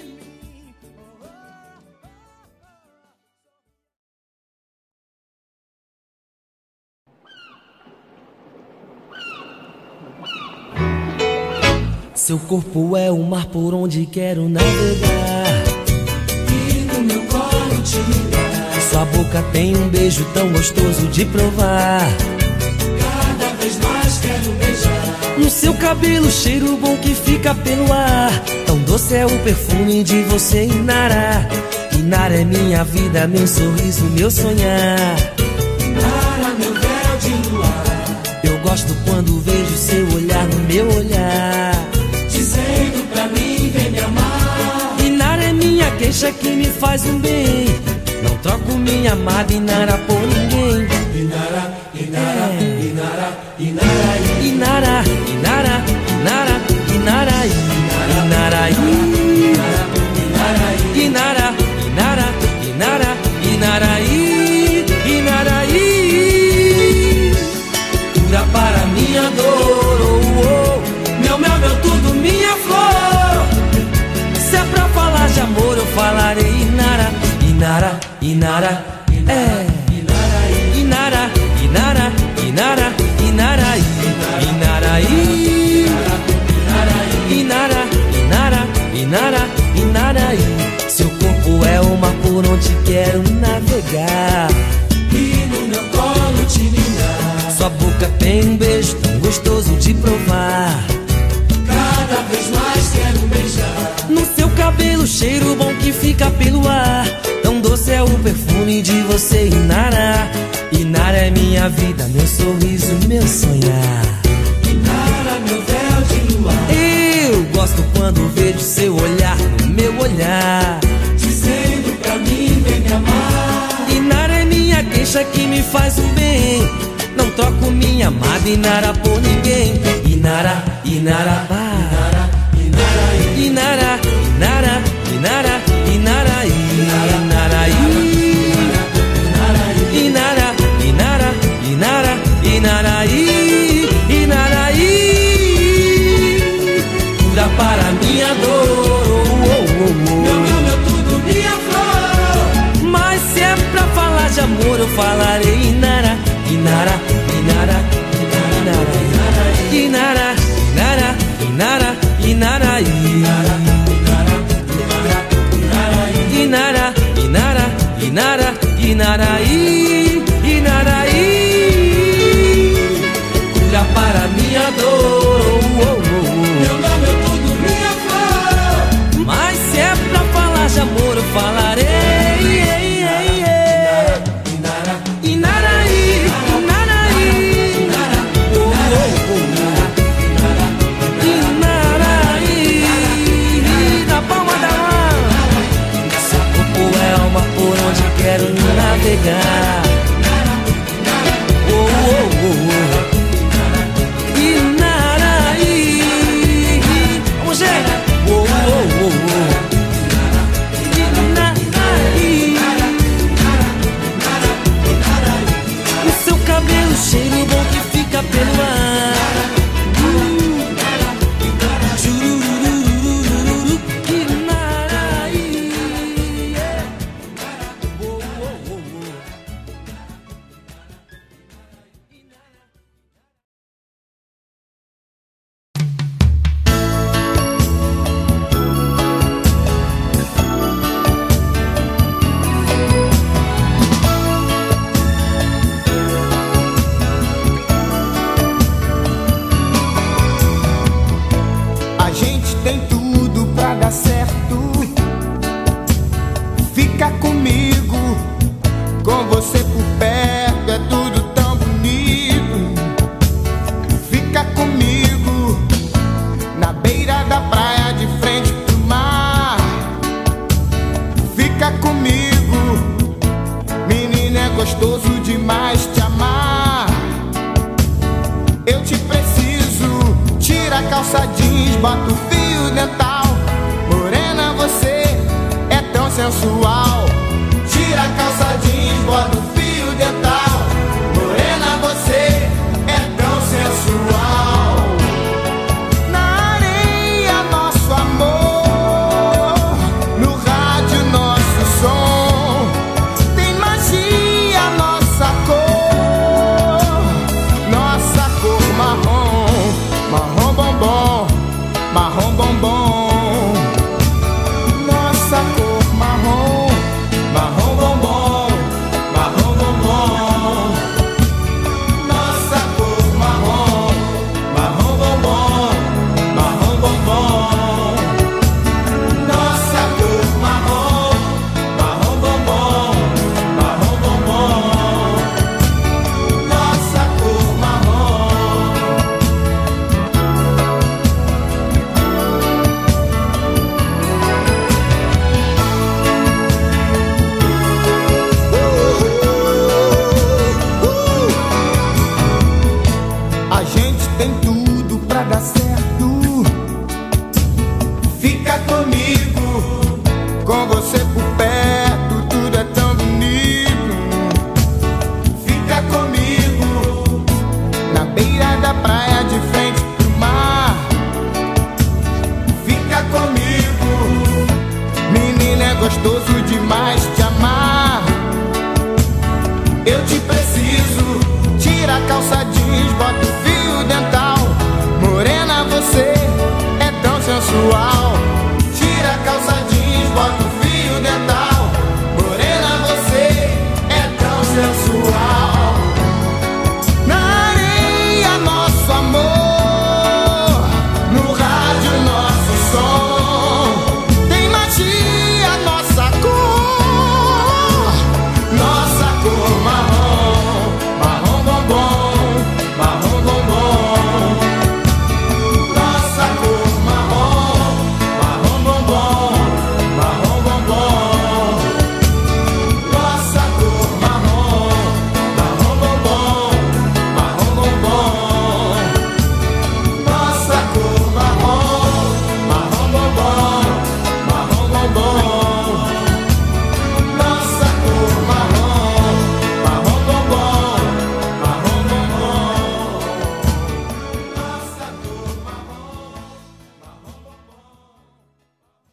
Seu corpo é o mar por onde quero navegar. E no meu colo te ligar. Sua boca tem um beijo tão gostoso de provar. Cada vez mais quero beijar. No seu cabelo, cheiro bom que fica pelo ar. Tão doce é o perfume de você, Inara. Inara é minha vida, meu sorriso, meu sonhar. Inara, meu véu de luar. Eu gosto quando vejo seu olhar no meu olhar. Dizendo pra mim, vem me amar. Inara é minha queixa que me faz um bem. Não troco minha amada Inara por ninguém. Inara, Inara, é. Inara, Inara, Inara, Inara, Inara, Inara, Inara, Inara, Inara, Inara, Inara, Inaraí, Inaraí. Cura para minha dor, oh, oh. Meu mel, meu tudo, minha flor. Inara, é. Inara, Inara, Inara, Inaraí, Inaraí, Inara, Inara, Inara, Inaraí. Seu corpo é o mar por onde quero navegar, e no meu colo te ninar. Sua boca tem um beijo tão gostoso de provar, cada vez mais quero beijar. No seu cabelo, cheiro bom que fica pelo ar, tão doce é o perfume de você, Inara. Inara é minha vida, meu sorriso, meu sonhar. Inara, meu véu de luar. Eu gosto quando vejo seu olhar no meu olhar, dizendo pra mim, vem me amar. Inara é minha queixa que me faz o bem, não troco minha amada Inara por ninguém. Inara, Inara, Inara, Inara, Inara, Inara, Inara, Inaraí, Inaraí, Inara, Inara, Inara, Inaraí, Inaraí. Cura para minha dor, oh, oh, oh. Meu, meu, meu tudo, minha flor. Mas se é pra falar de amor eu falarei Inara, Inara, Inara, Inara, Inara, Inara, Inara, Inaraí, Inara, Inara, Inara, Inaraí, Inaraí. Cura para minha dor, oh, oh, oh. Meu, meu, meu tudo, minha flor. Mas se é pra falar de amor eu falarei Inaraí, Inaraí, oh, oh, oh. Inaraí, na palma da mão. Seu corpo é alma por onde quero navegar. Oh, oh, oh, oh. Inaraí, vamos ver. Oh, oh, oh, oh. Inaraí. O seu cabelo, cheiro bom que fica pelo ar. Chururururururu, Inaraí. Oh, oh, oh, oh. A gente tem tudo pra dar certo. Fica comigo, com você por perto é tudo tão bonito. Fica comigo, na beira da praia de frente pro mar. Fica comigo, menina, é gostoso demais te amar. Eu te preciso, tira a calça jeans, bota o fio dental. Morena, você é tão sensual. Tira a calça jeans, bota o fio dental. Morena, você é tão sensual. Na areia, nosso amor. No rádio, nosso som. Tem magia, nossa cor. Nossa cor marrom. Marrom bombom, marrom bombom. Nossa cor marrom, marrom bombom, marrom calça jeans, bota o fio dental. Morena, você é tão sensual. Tira a calça jeans, bota o fio dental. Morena, você é tão sensual. Na areia, nosso amor. No rádio, nosso som. Tem magia, nossa cor. Nossa cor marrom. Marrom bombom. Marrom bombom. Nossa cor marrom. Marrom bombom. Marrom bombom. Nossa cor marrom. Marrom bombom. Marrom bombom. Nossa cor marrom. Marrom bombom. Marrom bombom. Nossa cor marrom. Marrom bombom. Marrom bombom. Nossa cor marrom. Marrom bombom.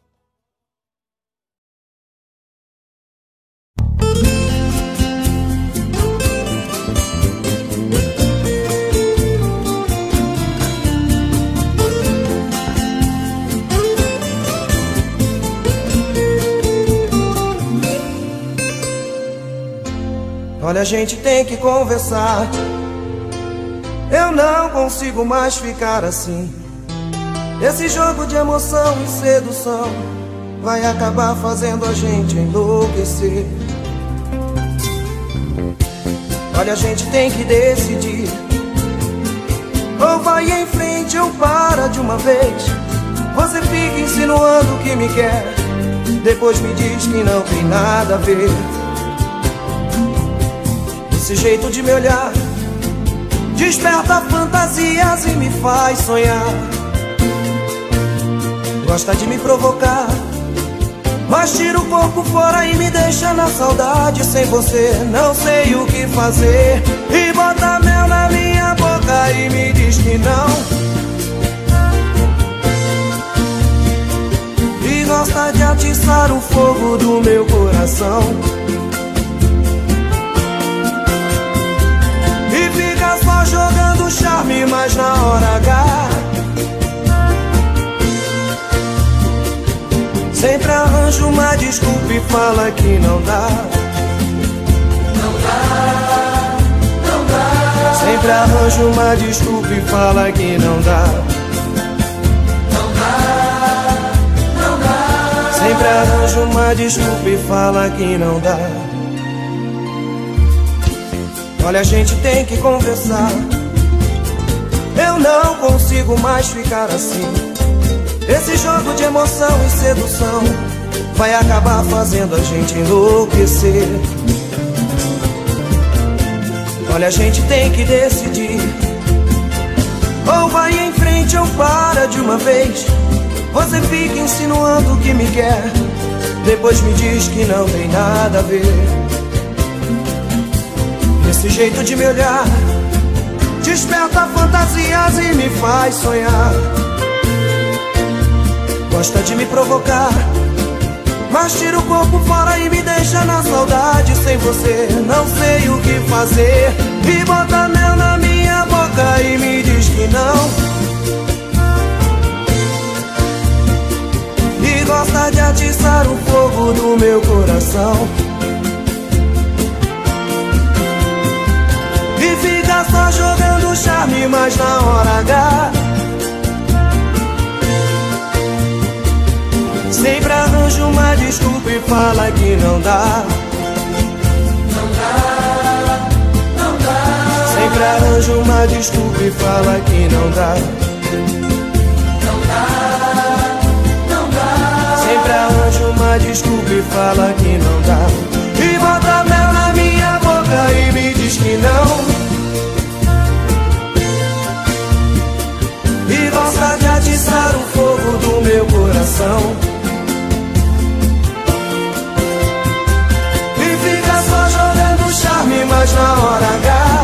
Olha, a gente tem que conversar. Eu não consigo mais ficar assim. Esse jogo de emoção e sedução vai acabar fazendo a gente enlouquecer. Olha, a gente tem que decidir. Ou vai em frente ou para de uma vez. Você fica insinuando que me quer, depois me diz que não tem nada a ver. Esse jeito de me olhar desperta fantasias e me faz sonhar. Gosta de me provocar, mas tira o corpo fora e me deixa na saudade. Sem você não sei o que fazer. E bota mel na minha boca e me diz que não. E gosta de atiçar o fogo do meu coração. E fica só jogando charme, mas na hora H sempre arranja uma desculpa e fala que não dá. Não dá, não dá. Sempre arranja uma desculpa e fala que não dá. Não dá, não dá. Sempre arranja uma desculpa e fala que não dá. Olha, a gente tem que conversar. Eu não consigo mais ficar assim. Esse jogo de emoção e sedução vai acabar fazendo a gente enlouquecer. Olha, a gente tem que decidir. Ou vai em frente ou para de uma vez. Você fica insinuando que me quer, depois me diz que não tem nada a ver. Esse jeito de me olhar desperta fantasias e me faz sonhar. Gosta de me provocar, mas tira o corpo fora e me deixa na saudade. Sem você não sei o que fazer. E bota mel na minha boca e me diz que não. E gosta de atiçar o fogo do meu coração. E fica só jogando charme, mas na hora H sempre arranja uma desculpa e fala que não dá. Não dá, não dá. Sempre arranja uma desculpa e fala que não dá. Não dá, não dá. Sempre arranja uma desculpa e fala que não dá. E bota mel na minha boca e me diz que não. E gosta de atiçar o fogo do meu coração. E fica só jogando charme, mas na hora H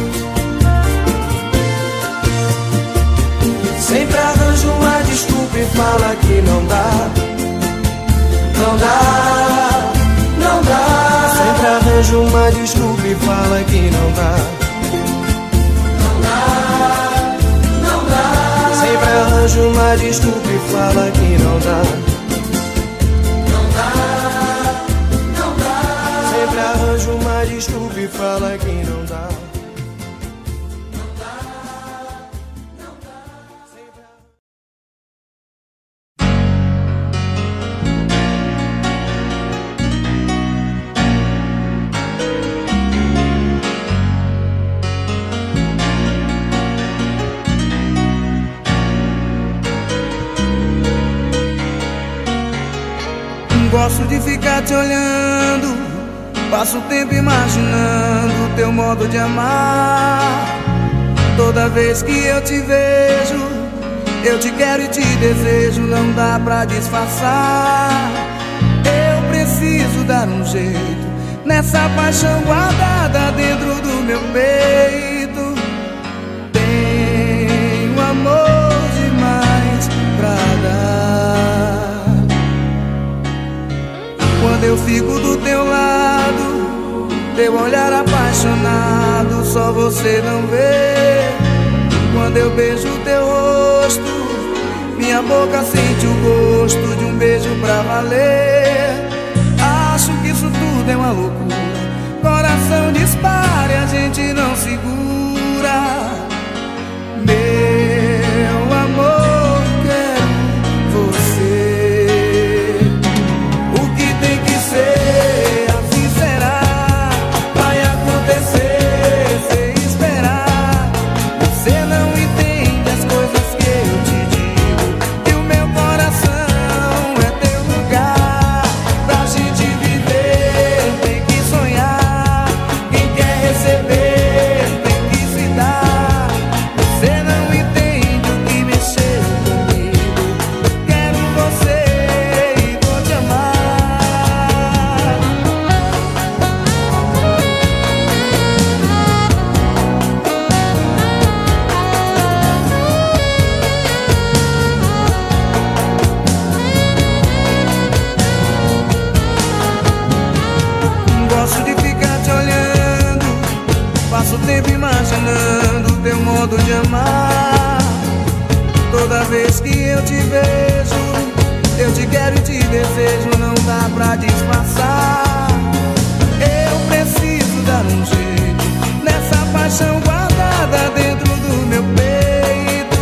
sempre arranja uma desculpa e fala que não dá. Não dá, não dá. Sempre arranja uma desculpa e fala que não dá. uma desculpa e fala que não dá. Não dá, não dá. Sempre arranja uma desculpa e fala que não dá. Gosto de ficar te olhando, passo o tempo imaginando teu modo de amar. Toda vez que eu te vejo, eu te quero e te desejo, não dá pra disfarçar. Eu preciso dar um jeito nessa paixão guardada dentro do meu peito. Tenho amor demais pra dar. Quando eu fico do teu lado, teu olhar apaixonado, só você não vê. Quando eu beijo teu rosto, minha boca sente o gosto de um beijo pra valer. Acho que isso tudo é uma loucura, coração dispara e a gente não segura. Meu amor, quero você. Assim será, vai acontecer sem esperar. Você não entende as coisas que eu te digo, que o meu coração é teu lugar. Pra gente viver tem que sonhar, quem quer receber tem que se dar. Você não entende o que mexeu comigo, quero você e vou te amar. Gosto de ficar te olhando, passo o tempo imaginando teu modo de amar. Toda vez que eu te vejo, eu te quero e te desejo, não dá pra disfarçar. Eu preciso dar um jeito nessa paixão guardada dentro do meu peito.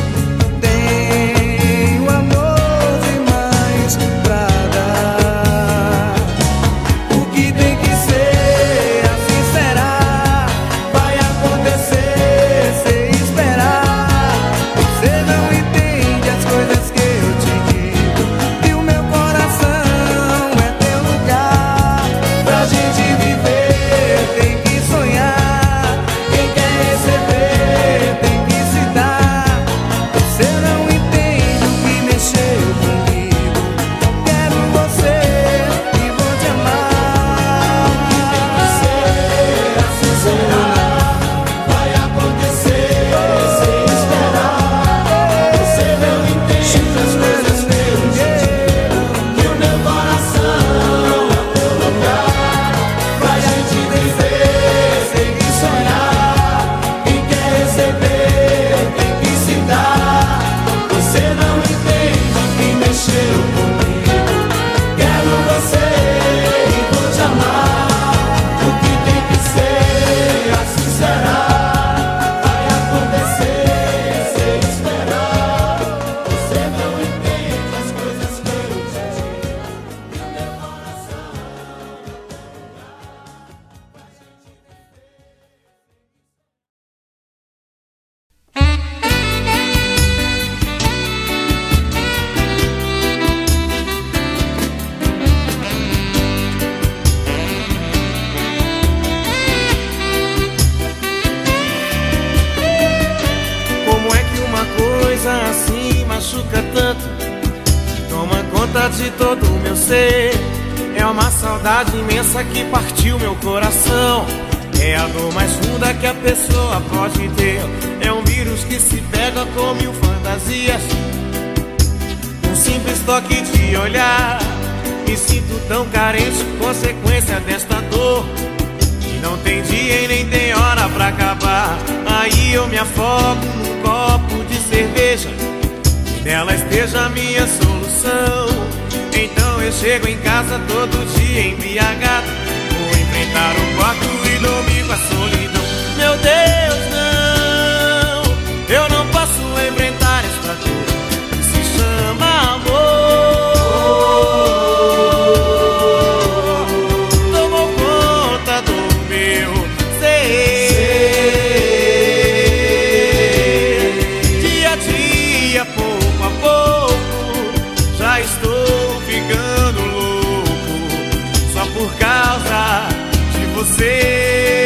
Tenho amor demais pra dar. O que tem que ser, assim será, vai acontecer sem esperar. Você não entende as coisas que eu te digo, que o meu coração é teu lugar. Pra gente viver tem que sonhar, quem quer receber tem que se dar. Você não entende o que mexeu comigo, quero você e vou te amar. Assim será, vai acontecer sem esperar. Você não entende as coisas que eu te digo, que o meu coração é teu lugar. Pra gente viver tem que sonhar, quem quer receber tem que se dar. Você não entende o que mexeu comigo, quero você e vou te amar. O que tem que ser, assim será, vai acontecer sem esperar. Você não entende as coisas que eu te digo, que o meu coração Como é que uma coisa assim machuca tanto, toma conta de todo o meu ser? É uma saudade imensa que partiu meu coração. É a dor mais funda que a pessoa pode ter. É um vírus que se pega com mil fantasias. Um simples toque de olhar, me sinto tão carente, consequência desta dor. E não tem dia e nem tem hora pra acabar. Aí eu me afogo num copo de cerveja, nela esteja a minha solução. Então eu chego em casa todo dia embriagado, vou enfrentar o quarto e dormir com a solidão. Meu Deus, não, eu não posso enfrentar esta dor que se chama amor. Tomou conta do meu ser. Dia a dia, pouco a pouco, já estou ficando louco, só por causa de você.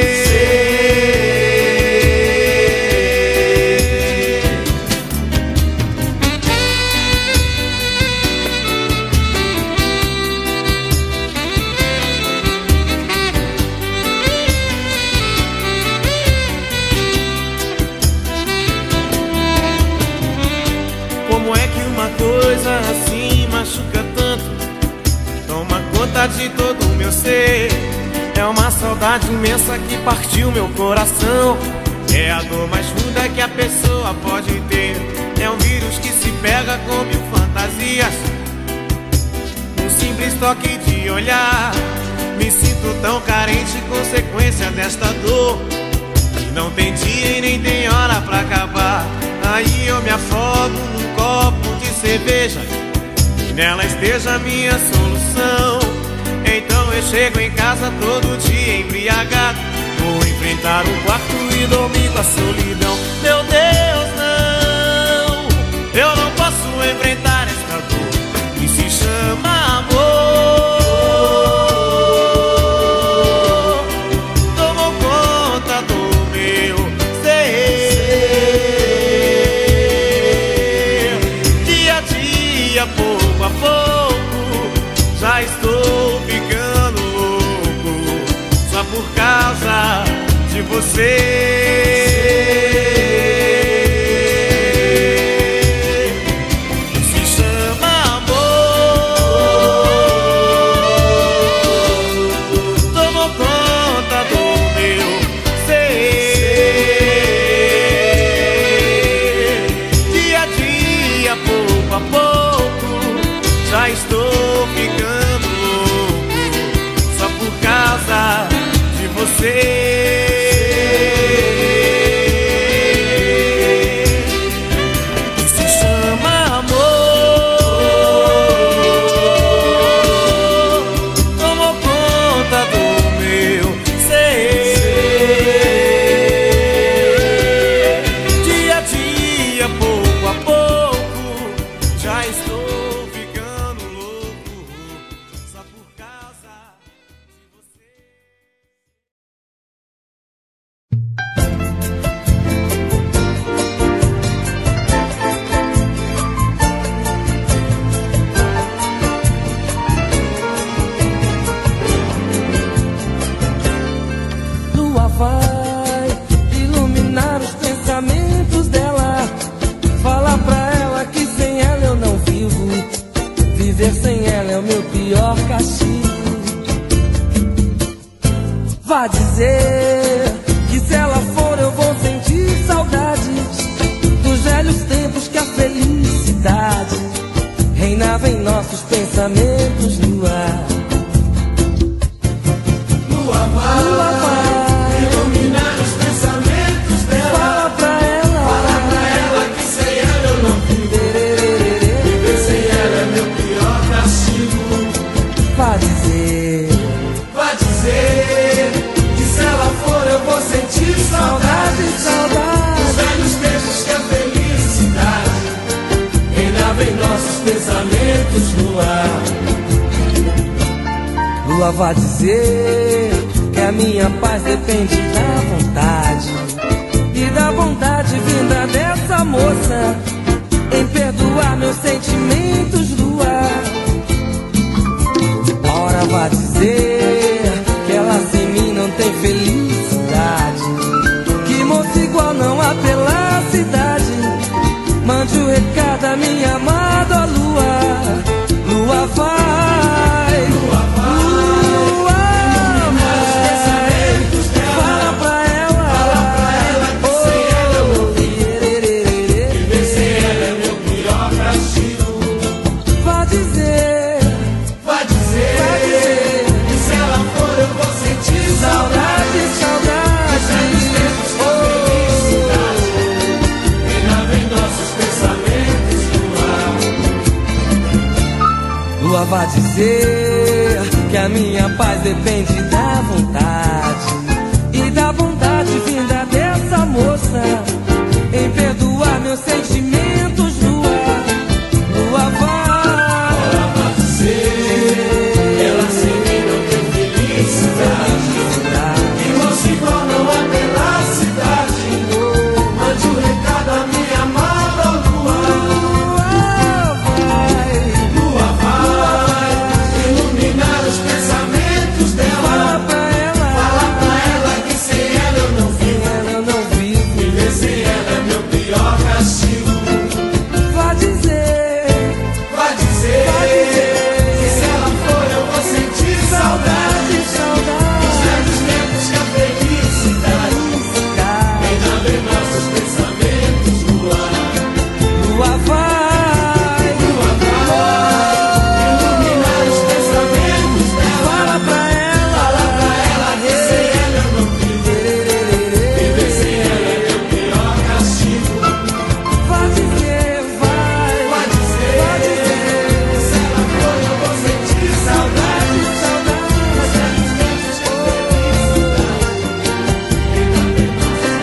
Como é que uma coisa assim machuca tanto, toma conta de todo o meu ser? É uma saudade imensa que partiu meu coração. É a dor mais funda que a pessoa pode ter. É um vírus que se pega com mil fantasias. Um simples toque de olhar, me sinto tão carente, consequência desta dor. E não tem dia e nem tem hora pra acabar. Aí eu me afogo num copo de cerveja, e nela esteja a minha solução. Então eu chego em casa todo dia embriagado, vou enfrentar o quarto e dormir com a solidão. Meu Deus, não, eu não posso enfrentar esta dor que se chama amor. Tomou conta do meu ser. Dia a dia, pouco a pouco, já estou ficando louco, só por causa de você. Se chama amor. Tomou conta do meu ser. Dia a dia, pouco a pouco, já estou ficando louco, só por causa de você. Se chama amor. Tomou conta do meu ser. Dia a dia, pouco a pouco, já estou ficando louco, só por causa de você. Lua vai iluminar os pensamentos dela. Fala pra ela que sem ela eu não vivo. Viver sem ela é o meu pior castigo. Vá dizer que se ela for eu vou sentir saudades dos velhos tempos que a felicidade reinava em nossos pensamentos no ar. Lua vai, Lua vai iluminar os pensamentos dela. Fala pra ela, Fala pra ela que sem ela eu não vivo. Viver sem ela é meu pior castigo. vá dizer, Vai dizer que se ela for eu vou sentir saudade saudade, dos saudade. velhos tempos que a felicidade reinava em nossos pensamentos no ar. Lua vai dizer que a minha paz depende da vontade e da vontade vinda dessa moça em perdoar meus sentimentos, Lua. Ora vai dizer que ela sem mim não tem felicidade, que moça igual não há pela cidade. Mande o recado a minha amada Lua. Lua vai, Lua vai, fala pra ela, Fala pra ela que sem ela eu não vivo. oh, Viver sem ela é meu pior castigo. vá dizer que a minha paz depende da vontade e da vontade vinda dessa moça em perdoar meus sentimentos. Lua, lua vai, ela vai dizer, ela sem mim não tem felicidade, e moço igual não há pela cidade. Mande um recado à minha amada lua. Lua vai iluminar os pensamentos dela. Fala pra ela, fala pra ela que sem ela eu não vivo, ela eu não vivo. viver sem ela é meu pior castigo. Vá dizer, Vai dizer, que se ela for eu vou sentir saudade, saudade, os velhos tempos que a felicidade ainda vem nossos pensamentos. Lua, lua vai, lua vai iluminar os pensamentos dela. fala pra ela, Fala pra ela que sem ela eu não vivo, viver sem ela é meu pior castigo. vá dizer, vai, Vai dizer, vai dizer, se ela for eu vou sentir saudade, saudade, os velhos tempos que a felicidade ainda vem nossos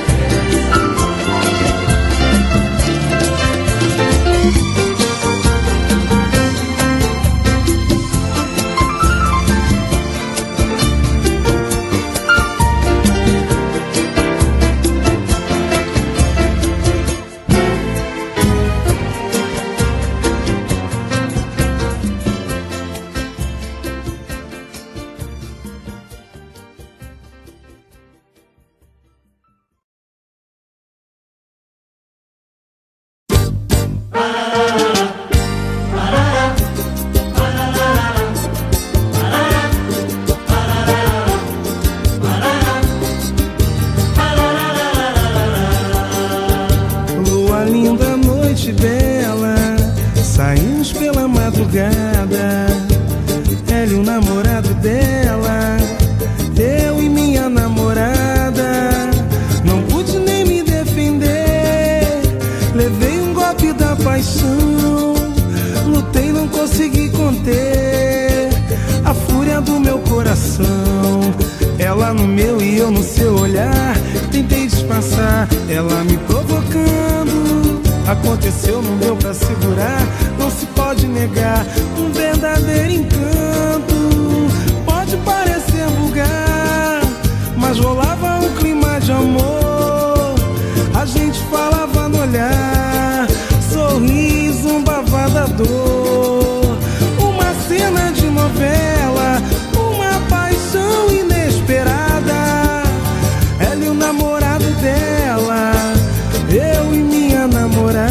Lua linda, noite bela, saímos pela madrugada. Hélio, namorado dela, eu e minha namorada. Não pude nem me defender, levei um golpe da paixão. Lutei, não consegui conter a fúria do meu coração. Ela no meu e eu no seu olhar, tentei disfarçar, ela me provocando. Aconteceu, não deu pra segurar, não se pode negar, um verdadeiro encanto. Pode parecer vulgar, mas rolava um clima de amor. A gente falava no olhar, sorriso, um bavada dor. Uma cena de novela, uma paixão inesperada. Ela e o namorado dela, eu e minha namorada.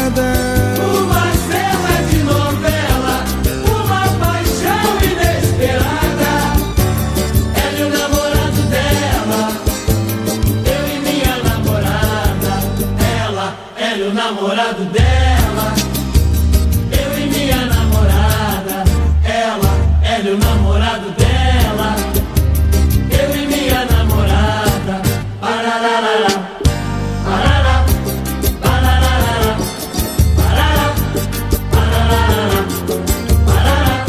Uma cena de novela, uma paixão inesperada. Ela e o namorado dela, eu e minha namorada. Ela, ela e o namorado dela, eu e minha namorada. Ela, ela e o namorado dela, eu e minha namorada. Parararara, parará, parararara, parará, parararara, parará,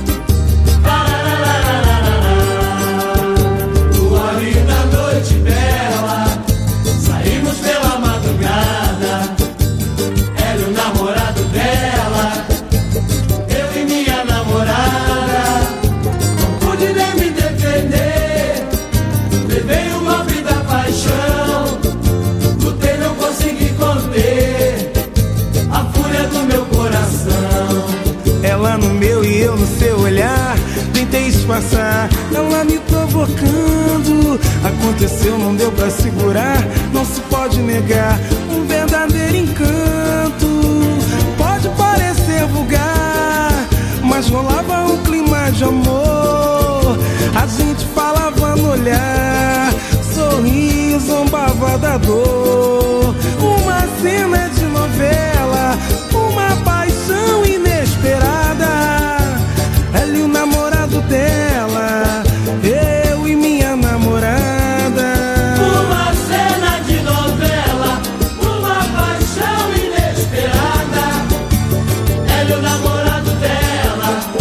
parararara. Lua linda, noite bela, saímos pela madrugada. Ela e o namorado dela, eu e minha namorada. Não pude nem me defender, levei o golpe da paixão. Lutei, não consegui conter a fúria do meu coração. Ela no meu e eu no seu olhar, tentei disfarçar, ela me provocando. Aconteceu, não deu pra segurar, não se pode negar, um verdadeiro encanto. Pode parecer vulgar, mas rolava um clima de amor. A gente falava no olhar, sorriso, zombava da dor. Uma cena de novela, uma paixão inesperada. Ela e o namorado dela, eu e minha namorada. Uma cena de novela, uma paixão inesperada. Ela e o namorado dela,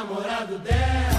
namorado dela.